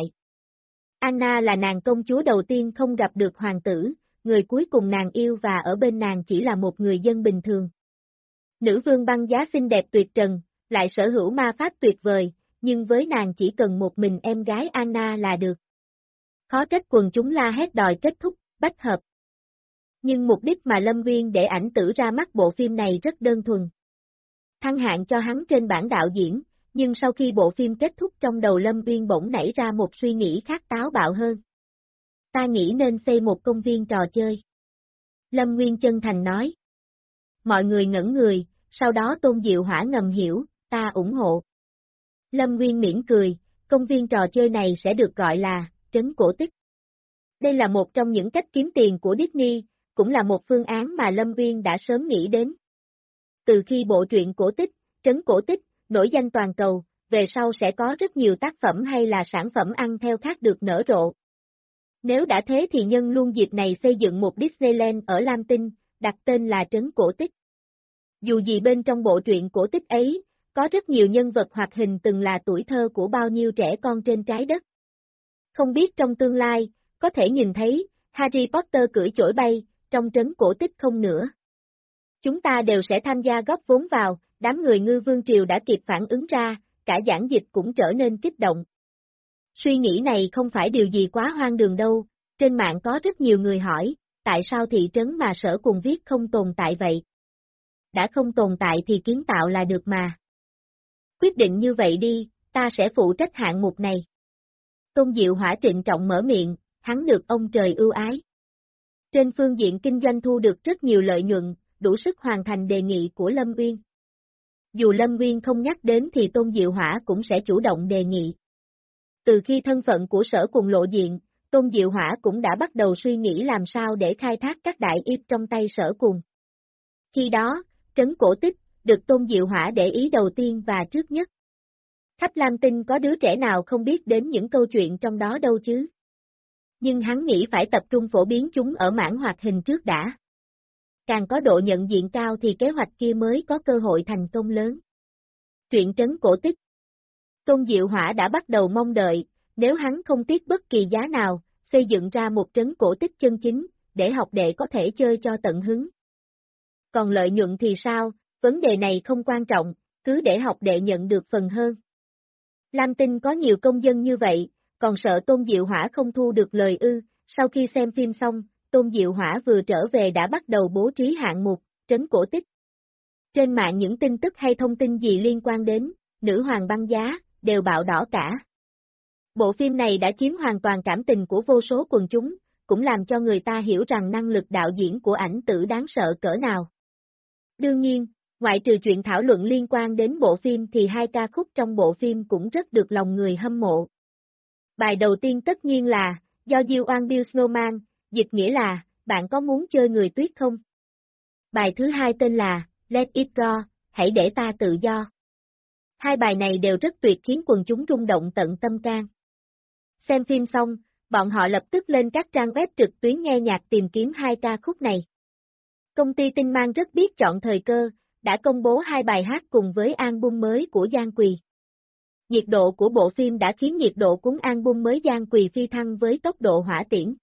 Anna là nàng công chúa đầu tiên không gặp được hoàng tử, người cuối cùng nàng yêu và ở bên nàng chỉ là một người dân bình thường. Nữ vương băng giá xinh đẹp tuyệt trần, lại sở hữu ma pháp tuyệt vời, nhưng với nàng chỉ cần một mình em gái Anna là được. Khó trách quần chúng la hét đòi kết thúc, bách hợp. Nhưng mục đích mà Lâm Nguyên để ảnh tử ra mắt bộ phim này rất đơn thuần. Thăng hạng cho hắn trên bảng đạo diễn, nhưng sau khi bộ phim kết thúc trong đầu Lâm Nguyên bỗng nảy ra một suy nghĩ khác táo bạo hơn. Ta nghĩ nên xây một công viên trò chơi. Lâm Nguyên chân thành nói. Mọi người ngẩn người, sau đó Tôn Diệu Hỏa ngầm hiểu, ta ủng hộ. Lâm Nguyên mỉm cười, công viên trò chơi này sẽ được gọi là Trấn Cổ Tích. Đây là một trong những cách kiếm tiền của Disney, cũng là một phương án mà Lâm Nguyên đã sớm nghĩ đến. Từ khi bộ truyện cổ tích, Trấn Cổ Tích, nổi danh toàn cầu, về sau sẽ có rất nhiều tác phẩm hay là sản phẩm ăn theo khác được nở rộ. Nếu đã thế thì nhân luôn dịp này xây dựng một Disneyland ở Lam Tinh, đặt tên là Trấn Cổ Tích. Dù gì bên trong bộ truyện cổ tích ấy, có rất nhiều nhân vật hoạt hình từng là tuổi thơ của bao nhiêu trẻ con trên trái đất. Không biết trong tương lai, có thể nhìn thấy, Harry Potter cưỡi chổi bay, trong Trấn Cổ Tích không nữa. Chúng ta đều sẽ tham gia góp vốn vào, đám người Ngư Vương Triều đã kịp phản ứng ra, cả giảng dịch cũng trở nên kích động. Suy nghĩ này không phải điều gì quá hoang đường đâu, trên mạng có rất nhiều người hỏi, tại sao thị trấn mà Sở Cùng viết không tồn tại vậy? Đã không tồn tại thì kiến tạo là được mà. Quyết định như vậy đi, ta sẽ phụ trách hạng mục này. Tôn Diệu Hỏa trịnh trọng mở miệng, hắn được ông trời ưu ái. Trên phương diện kinh doanh thu được rất nhiều lợi nhuận, đủ sức hoàn thành đề nghị của Lâm Uyên. dù Lâm Nguyên không nhắc đến thì Tôn Diệu Hỏa cũng sẽ chủ động đề nghị. Từ khi thân phận của Sở Cùng lộ diện, Tôn Diệu Hỏa cũng đã bắt đầu suy nghĩ làm sao để khai thác các đại yếp trong tay Sở Cùng. Khi đó, trấn cổ tích, được Tôn Diệu Hỏa để ý đầu tiên và trước nhất. Khắp Lam Tinh có đứa trẻ nào không biết đến những câu chuyện trong đó đâu chứ. Nhưng hắn nghĩ phải tập trung phổ biến chúng ở mảng hoạt hình trước đã. Càng có độ nhận diện cao thì kế hoạch kia mới có cơ hội thành công lớn. Truyện trấn cổ tích. Tôn Diệu Hỏa đã bắt đầu mong đợi, nếu hắn không tiếc bất kỳ giá nào, xây dựng ra một trấn cổ tích chân chính, để học đệ có thể chơi cho tận hứng. Còn lợi nhuận thì sao, vấn đề này không quan trọng, cứ để học đệ nhận được phần hơn. Lam Tinh có nhiều công dân như vậy, còn sợ Tôn Diệu Hỏa không thu được lời ư. Sau khi xem phim xong, Tôn Diệu Hỏa vừa trở về đã bắt đầu bố trí hạng mục, trấn cổ tích. Trên mạng những tin tức hay thông tin gì liên quan đến nữ hoàng băng giá, đều bạo đỏ cả. Bộ phim này đã chiếm hoàn toàn cảm tình của vô số quần chúng, cũng làm cho người ta hiểu rằng năng lực đạo diễn của ảnh tử đáng sợ cỡ nào. Đương nhiên, ngoại trừ chuyện thảo luận liên quan đến bộ phim thì hai ca khúc trong bộ phim cũng rất được lòng người hâm mộ. Bài đầu tiên tất nhiên là, do You Want Build Snowman, dịch nghĩa là, bạn có muốn chơi người tuyết không? Bài thứ hai tên là, Let It Go, hãy để ta tự do. Hai bài này đều rất tuyệt khiến quần chúng rung động tận tâm can. Xem phim xong, bọn họ lập tức lên các trang web trực tuyến nghe nhạc tìm kiếm hai ca khúc này. Công ty Tinh Mang rất biết chọn thời cơ, đã công bố hai bài hát cùng với album mới của Giang Quỳ. Nhiệt độ của bộ phim đã khiến nhiệt độ cuốn album mới Giang Quỳ phi thăng với tốc độ hỏa tiễn.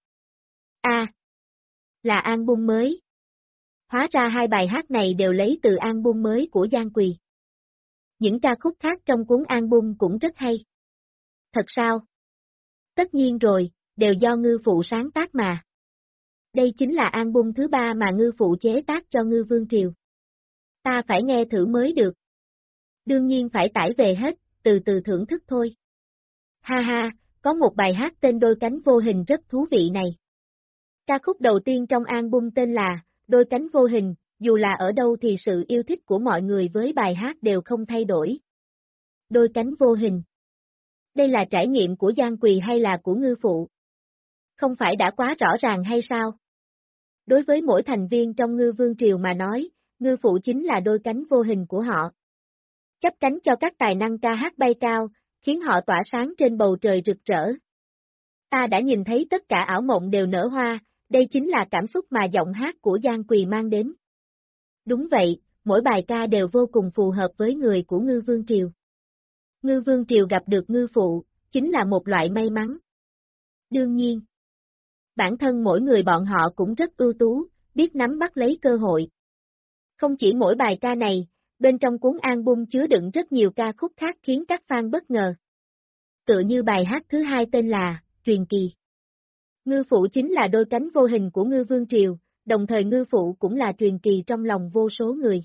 Là album mới. Hóa ra hai bài hát này đều lấy từ album mới của Giang Quỳ. Những ca khúc khác trong cuốn album cũng rất hay. Thật sao? Tất nhiên rồi, đều do Ngư Phụ sáng tác mà. Đây chính là album thứ 3 mà Ngư Phụ chế tác cho Ngư Vương Triều. Ta phải nghe thử mới được. Đương nhiên phải tải về hết, từ từ thưởng thức thôi. Ha ha, có một bài hát tên Đôi Cánh Vô Hình rất thú vị này. Ca khúc đầu tiên trong album tên là Đôi Cánh Vô Hình, dù là ở đâu thì sự yêu thích của mọi người với bài hát đều không thay đổi. Đôi cánh vô hình. Đây là trải nghiệm của Giang Quỳ hay là của Ngư Phụ? Không phải đã quá rõ ràng hay sao? Đối với mỗi thành viên trong Ngư Vương Triều mà nói, Ngư Phụ chính là đôi cánh vô hình của họ. Chắp cánh cho các tài năng ca hát bay cao, khiến họ tỏa sáng trên bầu trời rực rỡ. Ta đã nhìn thấy tất cả ảo mộng đều nở hoa, đây chính là cảm xúc mà giọng hát của Giang Quỳ mang đến. Đúng vậy, mỗi bài ca đều vô cùng phù hợp với người của Ngư Vương Triều. Ngư Vương Triều gặp được Ngư Phụ, chính là một loại may mắn. Đương nhiên, bản thân mỗi người bọn họ cũng rất ưu tú, biết nắm bắt lấy cơ hội. Không chỉ mỗi bài ca này, bên trong cuốn album chứa đựng rất nhiều ca khúc khác khiến các fan bất ngờ. Tựa như bài hát thứ hai tên là, Truyền Kỳ. Ngư Phụ chính là đôi cánh vô hình của Ngư Vương Triều, đồng thời Ngư Phụ cũng là truyền kỳ trong lòng vô số người.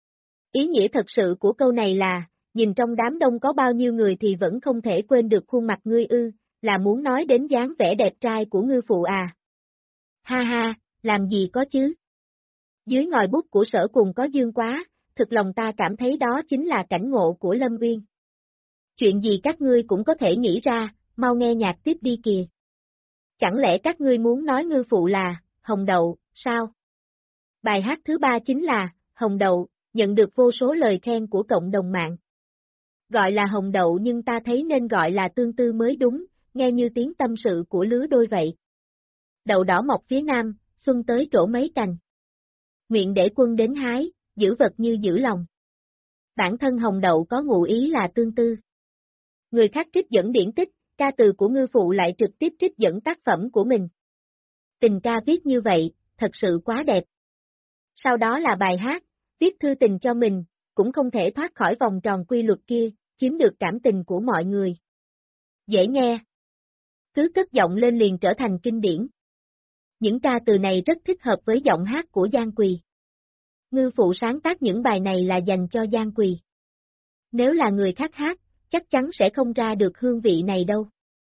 Ý nghĩa thật sự của câu này là, nhìn trong đám đông có bao nhiêu người thì vẫn không thể quên được khuôn mặt ngươi ư, là muốn nói đến dáng vẻ đẹp trai của Ngư Phụ à. Ha ha, làm gì có chứ. Dưới ngòi bút của Sở Cùng có Dương Quá, thực lòng ta cảm thấy đó chính là cảnh ngộ của Lâm Uyên. Chuyện gì các ngươi cũng có thể nghĩ ra, mau nghe nhạc tiếp đi kìa. Chẳng lẽ các ngươi muốn nói Ngư Phụ là, Hồng Đậu, sao? Bài hát thứ 3 chính là, Hồng Đậu, nhận được vô số lời khen của cộng đồng mạng. Gọi là Hồng Đậu nhưng ta thấy nên gọi là Tương Tư mới đúng, nghe như tiếng tâm sự của lứa đôi vậy. Đậu đỏ mọc phía nam, xuân tới trổ mấy cành. Nguyện để quân đến hái, giữ vật như giữ lòng. Bản thân Hồng Đậu có ngụ ý là tương tư. Người khác trích dẫn điển tích, ca từ của Ngư Phụ lại trực tiếp trích dẫn tác phẩm của mình. Tình ca viết như vậy, thật sự quá đẹp. Sau đó là bài hát, viết thư tình cho mình, cũng không thể thoát khỏi vòng tròn quy luật kia, chiếm được cảm tình của mọi người. Dễ nghe. Cứ cất giọng lên liền trở thành kinh điển. Những ca từ này rất thích hợp với giọng hát của Giang Quỳ. Ngư Phụ sáng tác những bài này là dành cho Giang Quỳ. Nếu là người khác hát, chắc chắn sẽ không ra được hương vị này đâu.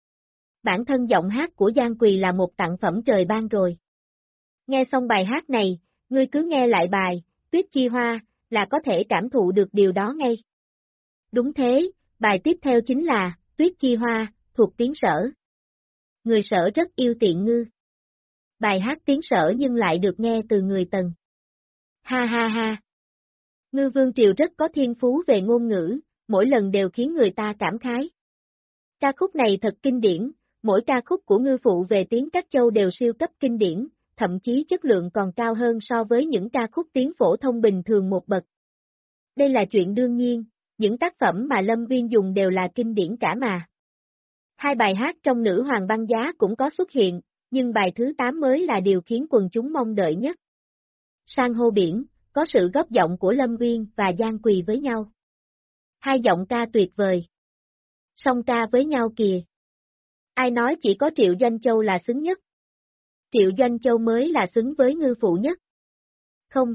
Bản thân giọng hát của Giang Quỳ là một tặng phẩm trời ban rồi. Nghe xong bài hát này, ngươi cứ nghe lại bài, Tuyết Chi Hoa, là có thể cảm thụ được điều đó ngay. Đúng thế, bài tiếp theo chính là, Tuyết Chi Hoa, thuộc tiếng Sở. Người Sở rất yêu Tiện Ngư. Bài hát tiếng Sở nhưng lại được nghe từ người Tần. Ha ha ha. Ngư Vương Triều rất có thiên phú về ngôn ngữ, mỗi lần đều khiến người ta cảm khái. Ca khúc này thật kinh điển, mỗi ca khúc của ngư phụ về tiếng Các Châu đều siêu cấp kinh điển, thậm chí chất lượng còn cao hơn so với những ca khúc tiếng phổ thông bình thường một bậc. Đây là chuyện đương nhiên, những tác phẩm mà Lâm Viên dùng đều là kinh điển cả mà. Hai bài hát trong Nữ Hoàng Băng Giá cũng có xuất hiện, nhưng bài thứ 8 mới là điều khiến quần chúng mong đợi nhất. San hô biển, có sự góp giọng của Lâm Viên và Giang Quỳ với nhau. Hai giọng ca tuyệt vời. Song ca với nhau kìa. Ai nói chỉ có Triệu Doanh Châu là xứng nhất? Triệu Doanh Châu mới là xứng với ngư phụ nhất. Không.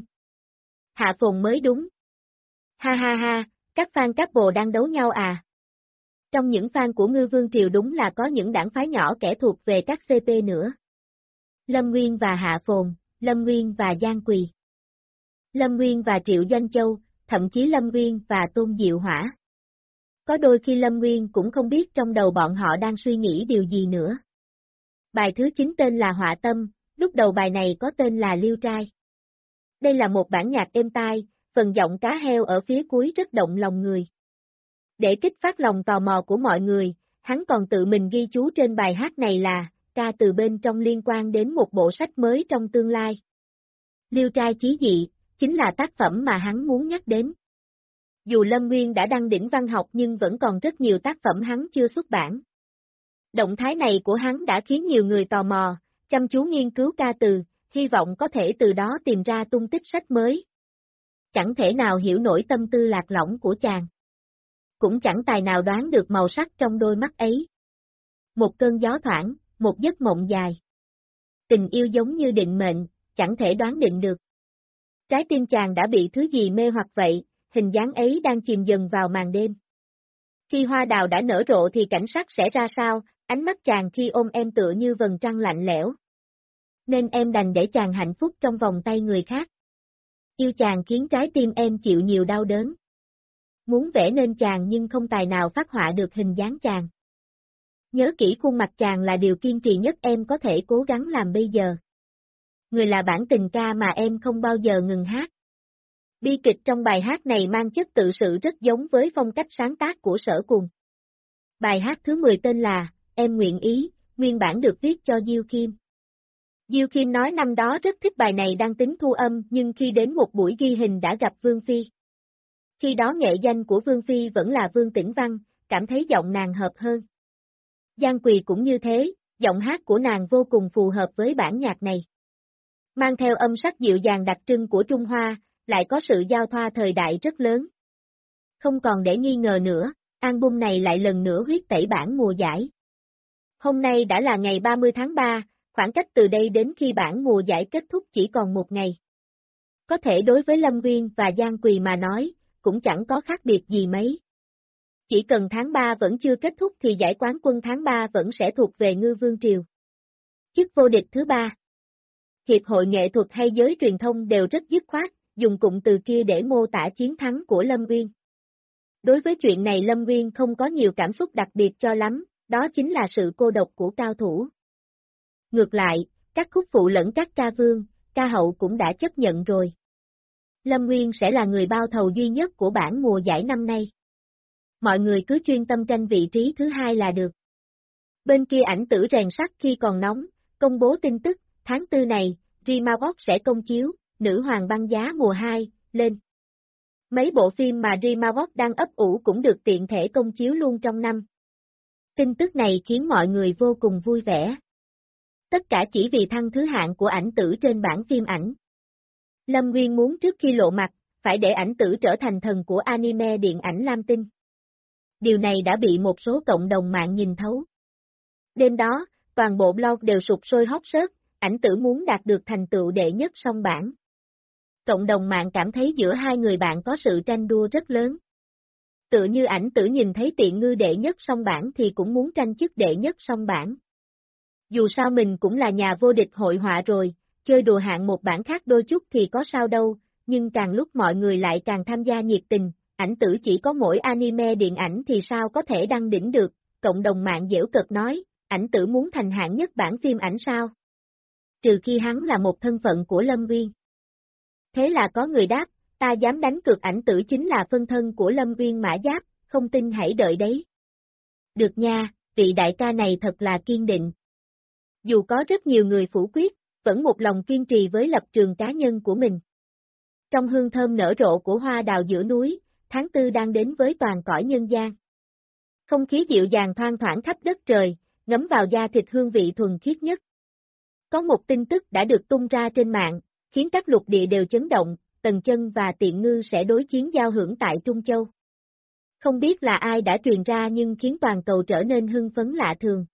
Hạ Phồn mới đúng. Ha ha ha, các fan couple đang đấu nhau à? Trong những fan của Ngư Vương Triều đúng là có những đảng phái nhỏ kẻ thuộc về các CP nữa. Lâm Nguyên và Hạ Phồn, Lâm Nguyên và Giang Quỳ. Lâm Nguyên và Triệu Doanh Châu, thậm chí Lâm Nguyên và Tôn Diệu Hỏa. Có đôi khi Lâm Nguyên cũng không biết trong đầu bọn họ đang suy nghĩ điều gì nữa. Bài thứ 9 tên là Họa Tâm, lúc đầu bài này có tên là Liêu Trai. Đây là một bản nhạc êm tai, phần giọng cá heo ở phía cuối rất động lòng người. Để kích phát lòng tò mò của mọi người, hắn còn tự mình ghi chú trên bài hát này là, ca từ bên trong liên quan đến một bộ sách mới trong tương lai. Liêu Trai chí dị, chính là tác phẩm mà hắn muốn nhắc đến. Dù Lâm Nguyên đã đăng đỉnh văn học nhưng vẫn còn rất nhiều tác phẩm hắn chưa xuất bản. Động thái này của hắn đã khiến nhiều người tò mò, chăm chú nghiên cứu ca từ, hy vọng có thể từ đó tìm ra tung tích sách mới. Chẳng thể nào hiểu nổi tâm tư lạc lõng của chàng. Cũng chẳng tài nào đoán được màu sắc trong đôi mắt ấy. Một cơn gió thoảng, một giấc mộng dài. Tình yêu giống như định mệnh, chẳng thể đoán định được. Trái tim chàng đã bị thứ gì mê hoặc vậy, hình dáng ấy đang chìm dần vào màn đêm. Khi hoa đào đã nở rộ thì cảnh sắc sẽ ra sao, ánh mắt chàng khi ôm em tựa như vầng trăng lạnh lẽo. Nên em đành để chàng hạnh phúc trong vòng tay người khác. Yêu chàng khiến trái tim em chịu nhiều đau đớn. Muốn vẽ nên chàng nhưng không tài nào phác họa được hình dáng chàng. Nhớ kỹ khuôn mặt chàng là điều kiên trì nhất em có thể cố gắng làm bây giờ. Người là bản tình ca mà em không bao giờ ngừng hát. Bi kịch trong bài hát này mang chất tự sự rất giống với phong cách sáng tác của Sở Cùng. Bài hát thứ 10 tên là, Em Nguyện Ý, nguyên bản được viết cho Diêu Kim. Diêu Kim nói năm đó rất thích bài này đang tính thu âm nhưng khi đến một buổi ghi hình đã gặp Vương Phi. Khi đó nghệ danh của Vương Phi vẫn là Vương Tĩnh Văn, cảm thấy giọng nàng hợp hơn. Giang Quỳ cũng như thế, giọng hát của nàng vô cùng phù hợp với bản nhạc này. Mang theo âm sắc dịu dàng đặc trưng của Trung Hoa, lại có sự giao thoa thời đại rất lớn. Không còn để nghi ngờ nữa, album này lại lần nữa huyết tẩy bản mùa giải. Hôm nay đã là ngày 30 tháng 3, khoảng cách từ đây đến khi bản mùa giải kết thúc chỉ còn một ngày. Có thể đối với Lâm Nguyên và Giang Quỳ mà nói, cũng chẳng có khác biệt gì mấy. Chỉ cần tháng 3 vẫn chưa kết thúc thì giải quán quân tháng 3 vẫn sẽ thuộc về Ngư Vương Triều. Chức vô địch thứ 3. Hiệp hội nghệ thuật hay giới truyền thông đều rất dứt khoát, dùng cụm từ kia để mô tả chiến thắng của Lâm Nguyên. Đối với chuyện này Lâm Nguyên không có nhiều cảm xúc đặc biệt cho lắm, đó chính là sự cô độc của cao thủ. Ngược lại, các khúc phụ lẫn các ca vương, ca hậu cũng đã chấp nhận rồi. Lâm Nguyên sẽ là người bao thầu duy nhất của bản mùa giải năm nay. Mọi người cứ chuyên tâm tranh vị trí thứ 2 là được. Bên kia ảnh tử rèn sắt khi còn nóng, công bố tin tức, tháng 4 này, Dreamawatch sẽ công chiếu, Nữ Hoàng Băng Giá mùa 2, lên. Mấy bộ phim mà Dreamawatch đang ấp ủ cũng được tiện thể công chiếu luôn trong năm. Tin tức này khiến mọi người vô cùng vui vẻ. Tất cả chỉ vì thăng thứ hạng của ảnh tử trên bảng phim ảnh. Lâm Nguyên muốn trước khi lộ mặt, phải để ảnh tử trở thành thần của anime điện ảnh Lam Tinh. Điều này đã bị một số cộng đồng mạng nhìn thấu. Đêm đó, toàn bộ blog đều sục sôi hot search, ảnh tử muốn đạt được thành tựu đệ nhất song bảng. Cộng đồng mạng cảm thấy giữa hai người bạn có sự tranh đua rất lớn. Tự như ảnh tử nhìn thấy Tiện Ngư đệ nhất song bảng thì cũng muốn tranh chức đệ nhất song bảng. Dù sao mình cũng là nhà vô địch hội họa rồi, chơi đùa hạng một bảng khác đôi chút thì có sao đâu, nhưng càng lúc mọi người lại càng tham gia nhiệt tình, ảnh tử chỉ có mỗi anime điện ảnh thì sao có thể đăng đỉnh được, cộng đồng mạng giễu cợt nói, ảnh tử muốn thành hạng nhất bảng phim ảnh sao? Trừ khi hắn là một thân phận của Lâm Uyên. Thế là có người đáp, ta dám đánh cược ảnh tử chính là phân thân của Lâm Uyên Mã Giáp, không tin hãy đợi đấy. Được nha, vị đại ca này thật là kiên định. Dù có rất nhiều người phủ quyết, vẫn một lòng kiên trì với lập trường cá nhân của mình. Trong hương thơm nở rộ của hoa đào giữa núi, tháng tư đang đến với toàn cõi nhân gian. Không khí dịu dàng thoang thoảng khắp đất trời, ngấm vào da thịt hương vị thuần khiết nhất. Có một tin tức đã được tung ra trên mạng, khiến các lục địa đều chấn động, Tần Chân và Tiện Ngư sẽ đối chiến giao hưởng tại Trung Châu. Không biết là ai đã truyền ra nhưng khiến toàn cầu trở nên hưng phấn lạ thường.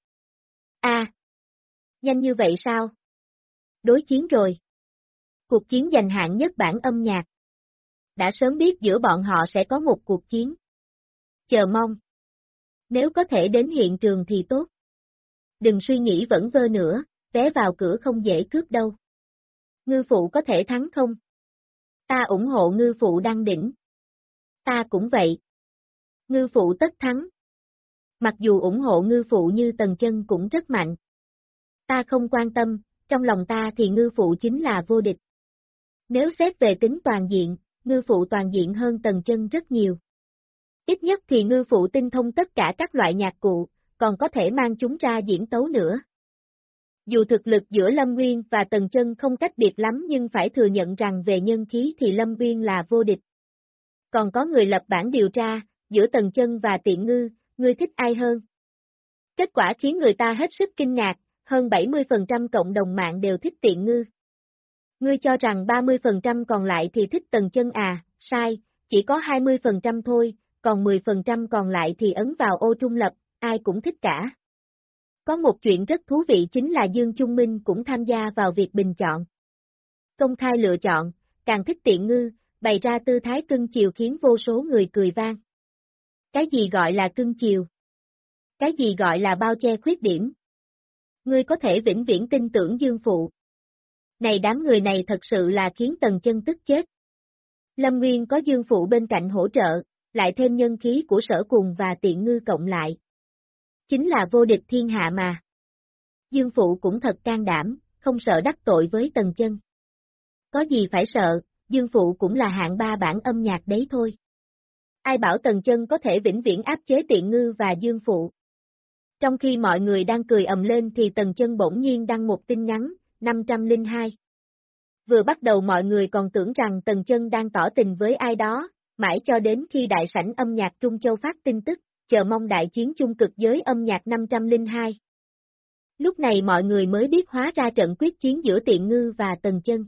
Nhanh như vậy sao? Đối chiến rồi. Cuộc chiến giành hạng nhất bảng âm nhạc. Đã sớm biết giữa bọn họ sẽ có một cuộc chiến. Chờ mong. Nếu có thể đến hiện trường thì tốt. Đừng suy nghĩ vẩn vơ nữa, vé vào cửa không dễ cướp đâu. Ngư phụ có thể thắng không? Ta ủng hộ ngư phụ đăng đỉnh. Ta cũng vậy. Ngư phụ tất thắng. Mặc dù ủng hộ ngư phụ như Tần Chân cũng rất mạnh. Ta không quan tâm, trong lòng ta thì ngư phụ chính là vô địch. Nếu xét về tính toàn diện, ngư phụ toàn diện hơn Tần Chân rất nhiều. Ít nhất thì ngư phụ tinh thông tất cả các loại nhạc cụ, còn có thể mang chúng ra diễn tấu nữa. Dù thực lực giữa Lâm Nguyên và Tần Chân không cách biệt lắm nhưng phải thừa nhận rằng về nhân khí thì Lâm Nguyên là vô địch. Còn có người lập bảng điều tra, giữa Tần Chân và Tiện Ngư, ngươi thích ai hơn? Kết quả khiến người ta hết sức kinh ngạc, hơn 70% cộng đồng mạng đều thích Tiện Ngư. Ngươi cho rằng 30% còn lại thì thích Tần Chân à, sai, chỉ có 20% thôi, còn 10% còn lại thì ấn vào ô trung lập, ai cũng thích cả. Có một chuyện rất thú vị chính là Dương Trung Minh cũng tham gia vào việc bình chọn. Công khai lựa chọn, càng thích Tiện Ngư, bày ra tư thái cưng chiều khiến vô số người cười vang. Cái gì gọi là cưng chiều? Cái gì gọi là bao che khuyết điểm? Ngươi có thể vĩnh viễn tin tưởng Dương phụ. Này đám người này thật sự là khiến Tần Chân tức chết. Lâm Nguyên có Dương phụ bên cạnh hỗ trợ, lại thêm nhân khí của Sở Cùng và Tiện Ngư cộng lại. Chính là vô địch thiên hạ mà. Dương phụ cũng thật can đảm, không sợ đắc tội với Tần Chân. Có gì phải sợ, Dương phụ cũng là hạng 3 bảng âm nhạc đấy thôi. Ai bảo Tần Chân có thể vĩnh viễn áp chế Tiện Ngư và Dương phụ. Trong khi mọi người đang cười ầm lên thì Tần Chân bỗng nhiên đăng một tin nhắn, 502. Vừa bắt đầu mọi người còn tưởng rằng Tần Chân đang tỏ tình với ai đó, mãi cho đến khi đại sảnh âm nhạc Trung Châu phát tin tức, chờ mong đại chiến chung cực giới âm nhạc 502. Lúc này mọi người mới biết hóa ra trận quyết chiến giữa Tiện Ngư và Tần Chân.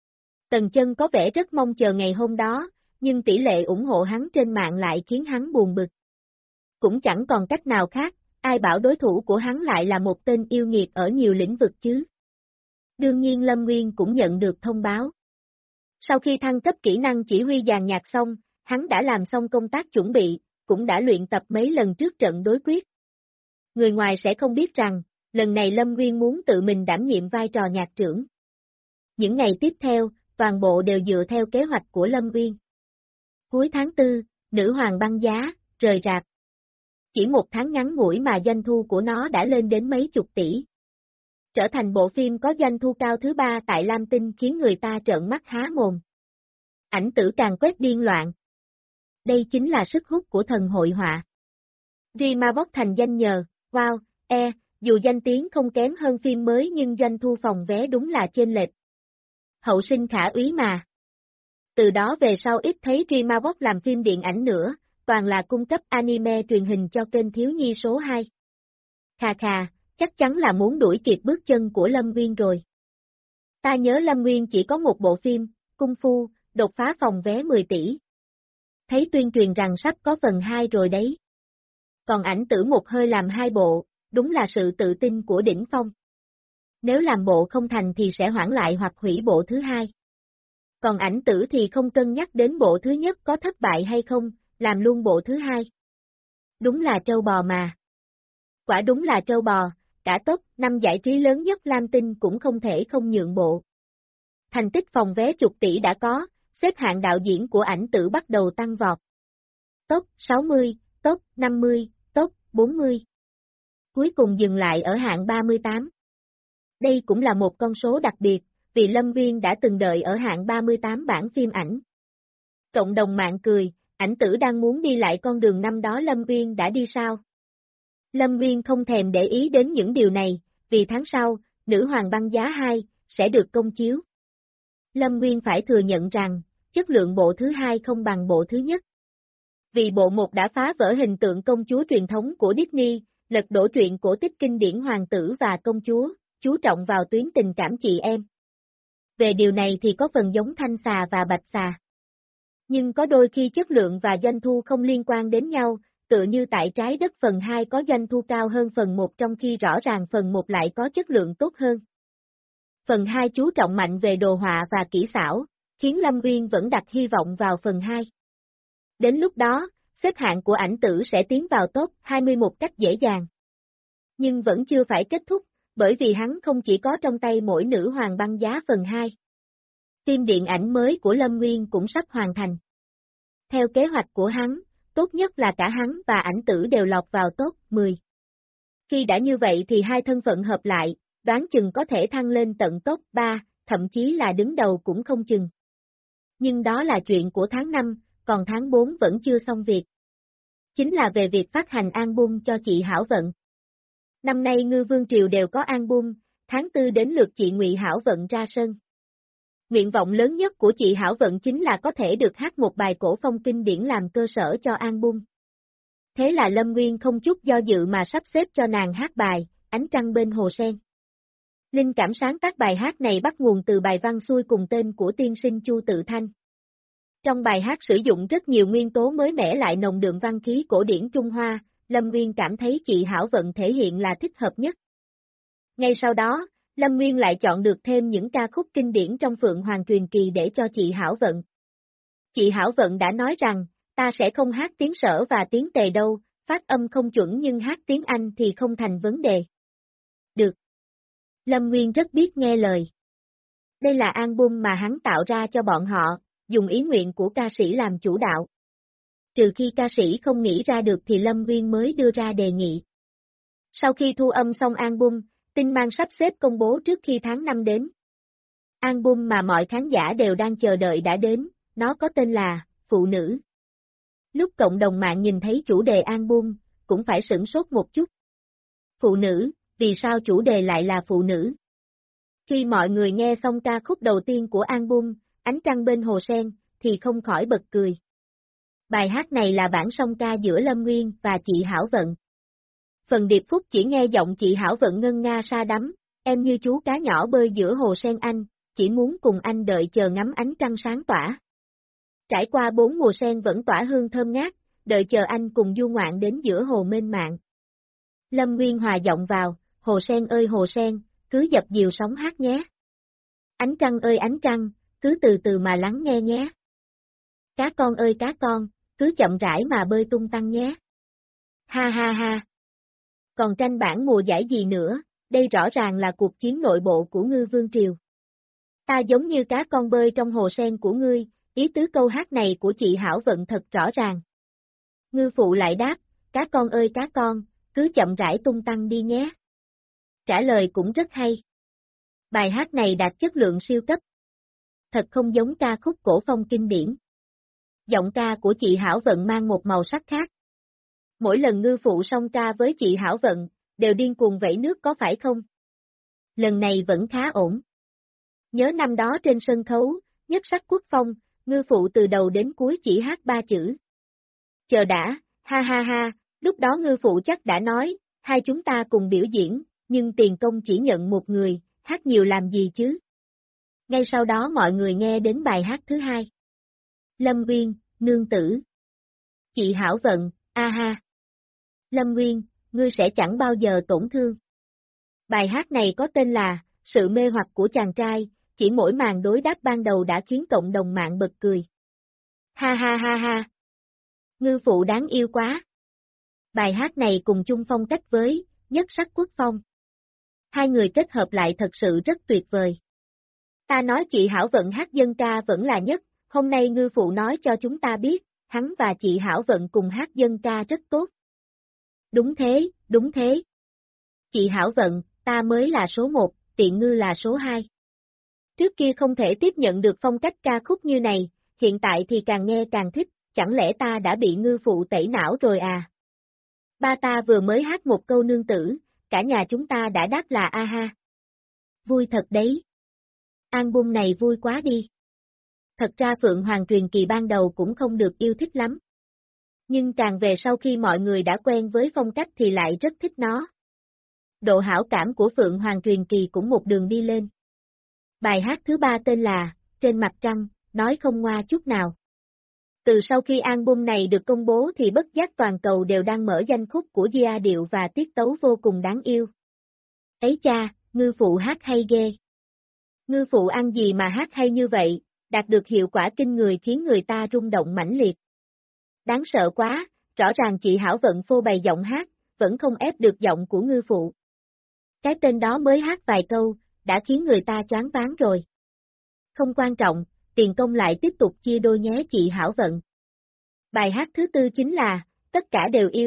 Tần Chân có vẻ rất mong chờ ngày hôm đó, nhưng tỷ lệ ủng hộ hắn trên mạng lại khiến hắn buồn bực. Cũng chẳng còn cách nào khác, ai bảo đối thủ của hắn lại là một tên yêu nghiệt ở nhiều lĩnh vực chứ. Đương nhiên Lâm Nguyên cũng nhận được thông báo. Sau khi thăng cấp kỹ năng chỉ huy dàn nhạc xong, hắn đã làm xong công tác chuẩn bị, cũng đã luyện tập mấy lần trước trận đối quyết. Người ngoài sẽ không biết rằng, lần này Lâm Nguyên muốn tự mình đảm nhiệm vai trò nhạc trưởng. Những ngày tiếp theo, toàn bộ đều dựa theo kế hoạch của Lâm Nguyên. Cuối tháng 4, Nữ Hoàng băng giá, rời rạp. Chỉ một tháng ngắn ngủi mà doanh thu của nó đã lên đến mấy chục tỷ. Trở thành bộ phim có doanh thu cao thứ 3 tại Lam Tinh khiến người ta trợn mắt há mồm. Ảnh tử càng quét điên loạn. Đây chính là sức hút của thần hội họa. Rimavox thành danh nhờ, wow, dù danh tiếng không kém hơn phim mới nhưng doanh thu phòng vé đúng là chênh lệch. Hậu sinh khả úy mà. Từ đó về sau ít thấy Rimavox làm phim điện ảnh nữa, toàn là cung cấp anime truyền hình cho kênh thiếu nhi số 2. Khà khà, chắc chắn là muốn đuổi kịp bước chân của Lâm Nguyên rồi. Ta nhớ Lâm Nguyên chỉ có một bộ phim, Cung Phu, đột phá phòng vé 10 tỷ. Thấy tuyên truyền rằng sắp có phần 2 rồi đấy. Còn ảnh tử một hơi làm 2 bộ, đúng là sự tự tin của đỉnh phong. Nếu làm bộ không thành thì sẽ hoãn lại hoặc hủy bộ thứ 2. Còn ảnh tử thì không cân nhắc đến bộ thứ nhất có thất bại hay không, làm luôn bộ thứ 2. Đúng là trâu bò mà. Quả đúng là trâu bò, cả top 5 giải trí lớn nhất Lam Tinh cũng không thể không nhượng bộ. Thành tích phòng vé chục tỷ đã có, xếp hạng đạo diễn của ảnh tử bắt đầu tăng vọt. Top 60, top 50, top 40. Cuối cùng dừng lại ở hạng 38. Đây cũng là một con số đặc biệt, vì Lâm Viên đã từng đợi ở hạng 38 bảng phim ảnh. Cộng đồng mạng cười, ảnh tử đang muốn đi lại con đường năm đó Lâm Viên đã đi sao? Lâm Viên không thèm để ý đến những điều này, vì tháng sau, Nữ Hoàng Băng Giá 2 sẽ được công chiếu. Lâm Viên phải thừa nhận rằng, chất lượng bộ thứ hai không bằng bộ thứ nhất. Vì bộ 1 đã phá vỡ hình tượng công chúa truyền thống của Disney, lật đổ truyện cổ tích kinh điển hoàng tử và công chúa, chú trọng vào tuyến tình cảm chị em. Về điều này thì có phần giống Thanh Xà và Bạch Xà. Nhưng có đôi khi chất lượng và doanh thu không liên quan đến nhau, tựa như tại Trái Đất phần 2 có doanh thu cao hơn phần 1 trong khi rõ ràng phần 1 lại có chất lượng tốt hơn. Phần 2 chú trọng mạnh về đồ họa và kỹ xảo, khiến Lâm Viên vẫn đặt hy vọng vào phần 2. Đến lúc đó, xếp hạng của ảnh tử sẽ tiến vào top 20 một cách dễ dàng. Nhưng vẫn chưa phải kết thúc, bởi vì hắn không chỉ có trong tay mỗi Nữ Hoàng Băng Giá phần 2. Phim điện ảnh mới của Lâm Nguyên cũng sắp hoàn thành. Theo kế hoạch của hắn, tốt nhất là cả hắn và ảnh tử đều lọt vào top 10. Khi đã như vậy thì hai thân phận hợp lại, đoán chừng có thể thăng lên tận top 3, thậm chí là đứng đầu cũng không chừng. Nhưng đó là chuyện của tháng 5, còn tháng 4 vẫn chưa xong việc. Chính là về việc phát hành album cho chị Hảo Vận. Năm nay Ngư Vương Triều đều có album, tháng 4 đến lượt chị Ngụy Hảo Vận ra sân. Nguyện vọng lớn nhất của chị Hảo Vận chính là có thể được hát một bài cổ phong kinh điển làm cơ sở cho album. Thế là Lâm Nguyên không chút do dự mà sắp xếp cho nàng hát bài, Ánh Trăng Bên Hồ Sen. Linh cảm sáng tác bài hát này bắt nguồn từ bài văn xuôi cùng tên của tiên sinh Chu Tự Thanh. Trong bài hát sử dụng rất nhiều nguyên tố mới mẻ lại nồng đượm văn khí cổ điển Trung Hoa, Lâm Nguyên cảm thấy chị Hảo Vận thể hiện là thích hợp nhất. Ngay sau đó, Lâm Nguyên lại chọn được thêm những ca khúc kinh điển trong Phượng Hoàng truyền kỳ để cho chị Hảo Vận. Chị Hảo Vận đã nói rằng, ta sẽ không hát tiếng Sở và tiếng Tề đâu, phát âm không chuẩn nhưng hát tiếng Anh thì không thành vấn đề. Được. Lâm Nguyên rất biết nghe lời. Đây là album mà hắn tạo ra cho bọn họ, dùng ý nguyện của ca sĩ làm chủ đạo. Trừ khi ca sĩ không nghĩ ra được thì Lâm Nguyên mới đưa ra đề nghị. Sau khi thu âm xong album, tin mang sắp xếp công bố trước khi tháng 5 đến. Album mà mọi khán giả đều đang chờ đợi đã đến, nó có tên là Phụ Nữ. Lúc cộng đồng mạng nhìn thấy chủ đề album, cũng phải sửng sốt một chút. Phụ nữ, vì sao chủ đề lại là phụ nữ? Khi mọi người nghe xong ca khúc đầu tiên của album, Ánh Trăng Bên Hồ Sen, thì không khỏi bật cười. Bài hát này là bản song ca giữa Lâm Nguyên và chị Hảo Vận. Phần điệp khúc chỉ nghe giọng chị Hảo Vận ngân nga sa đắm, em như chú cá nhỏ bơi giữa hồ sen anh, chỉ muốn cùng anh đợi chờ ngắm ánh trăng sáng tỏa. Trải qua 4 mùa sen vẫn tỏa hương thơm ngát, đợi chờ anh cùng du ngoạn đến giữa hồ mênh mạn. Lâm Nguyên hòa giọng vào, hồ sen ơi hồ sen, cứ dập dìu sóng hát nhé. Ánh trăng ơi ánh trăng, cứ từ từ mà lắng nghe nhé. Cá con ơi cá con, cứ chậm rãi mà bơi tung tăng nhé. Ha ha ha. Còn tranh bản mùa giải gì nữa, đây rõ ràng là cuộc chiến nội bộ của Ngư Vương Triều. Ta giống như cá con bơi trong hồ sen của ngươi, ý tứ câu hát này của chị Hảo Vận thật rõ ràng. Ngư phụ lại đáp, cá con ơi cá con, cứ chậm rãi tung tăng đi nhé. Trả lời cũng rất hay. Bài hát này đạt chất lượng siêu cấp. Thật không giống ca khúc cổ phong kinh điển. Giọng ca của chị Hảo Vận mang một màu sắc khác. Mỗi lần ngư phụ song ca với chị Hảo Vận, đều điên cuồng vẫy nước có phải không? Lần này vẫn khá ổn. Nhớ năm đó trên sân khấu, Nhất Sắc Quốc Phong, ngư phụ từ đầu đến cuối chỉ hát 3 chữ. Chờ đã, ha ha ha, lúc đó ngư phụ chắc đã nói, hai chúng ta cùng biểu diễn, nhưng tiền công chỉ nhận một người, hát nhiều làm gì chứ? Ngay sau đó mọi người nghe đến bài hát thứ hai. Lâm Nguyên, nương tử. Chị Hảo Vận, a ha. Lâm Nguyên, ngươi sẽ chẳng bao giờ tổn thương. Bài hát này có tên là Sự mê hoặc của chàng trai, chỉ mỗi màn đối đáp ban đầu đã khiến cộng đồng mạng bật cười. Ha ha ha ha. Ngư phụ đáng yêu quá. Bài hát này cùng chung phong cách với Nhất Sắc Quốc Phong. Hai người kết hợp lại thật sự rất tuyệt vời. Ta nói chị Hảo Vận hát dân ca vẫn là nhất, Hôm nay ngư phụ nói cho chúng ta biết, hắn và chị Hảo Vận cùng hát dân ca rất tốt. Đúng thế, đúng thế. Chị Hảo Vận, ta mới là số 1, Tiện Ngư là số 2. Trước kia không thể tiếp nhận được phong cách ca khúc như này, hiện tại thì càng nghe càng thích, chẳng lẽ ta đã bị ngư phụ tẩy não rồi à? Ba ta vừa mới hát một câu nương tử, cả nhà chúng ta đã đáp là a ha. Vui thật đấy. Album này vui quá đi. Thật ra Phượng Hoàng Truyền Kỳ ban đầu cũng không được yêu thích lắm. Nhưng càng về sau khi mọi người đã quen với phong cách thì lại rất thích nó. Độ hảo cảm của Phượng Hoàng Truyền Kỳ cũng một đường đi lên. Bài hát thứ 3 tên là Trên Mặt Trăng, nói không ngoa chút nào. Từ sau khi album này được công bố thì bất giác toàn cầu đều đang mở danh khúc của giai điệu và tiết tấu vô cùng đáng yêu. Ấy cha, ngư phụ hát hay ghê. Ngư phụ ăn gì mà hát hay như vậy, đạt được hiệu quả kinh người khiến người ta rung động mãnh liệt. Đáng sợ quá, rõ ràng chị Hảo Vận phô bày giọng hát, vẫn không ép được giọng của ngư phụ. Cái tên đó mới hát vài câu, đã khiến người ta choáng váng rồi. Không quan trọng, tiền công lại tiếp tục chia đôi nhé chị Hảo Vận. Bài hát thứ 4 chính là Tất cả đều yêu.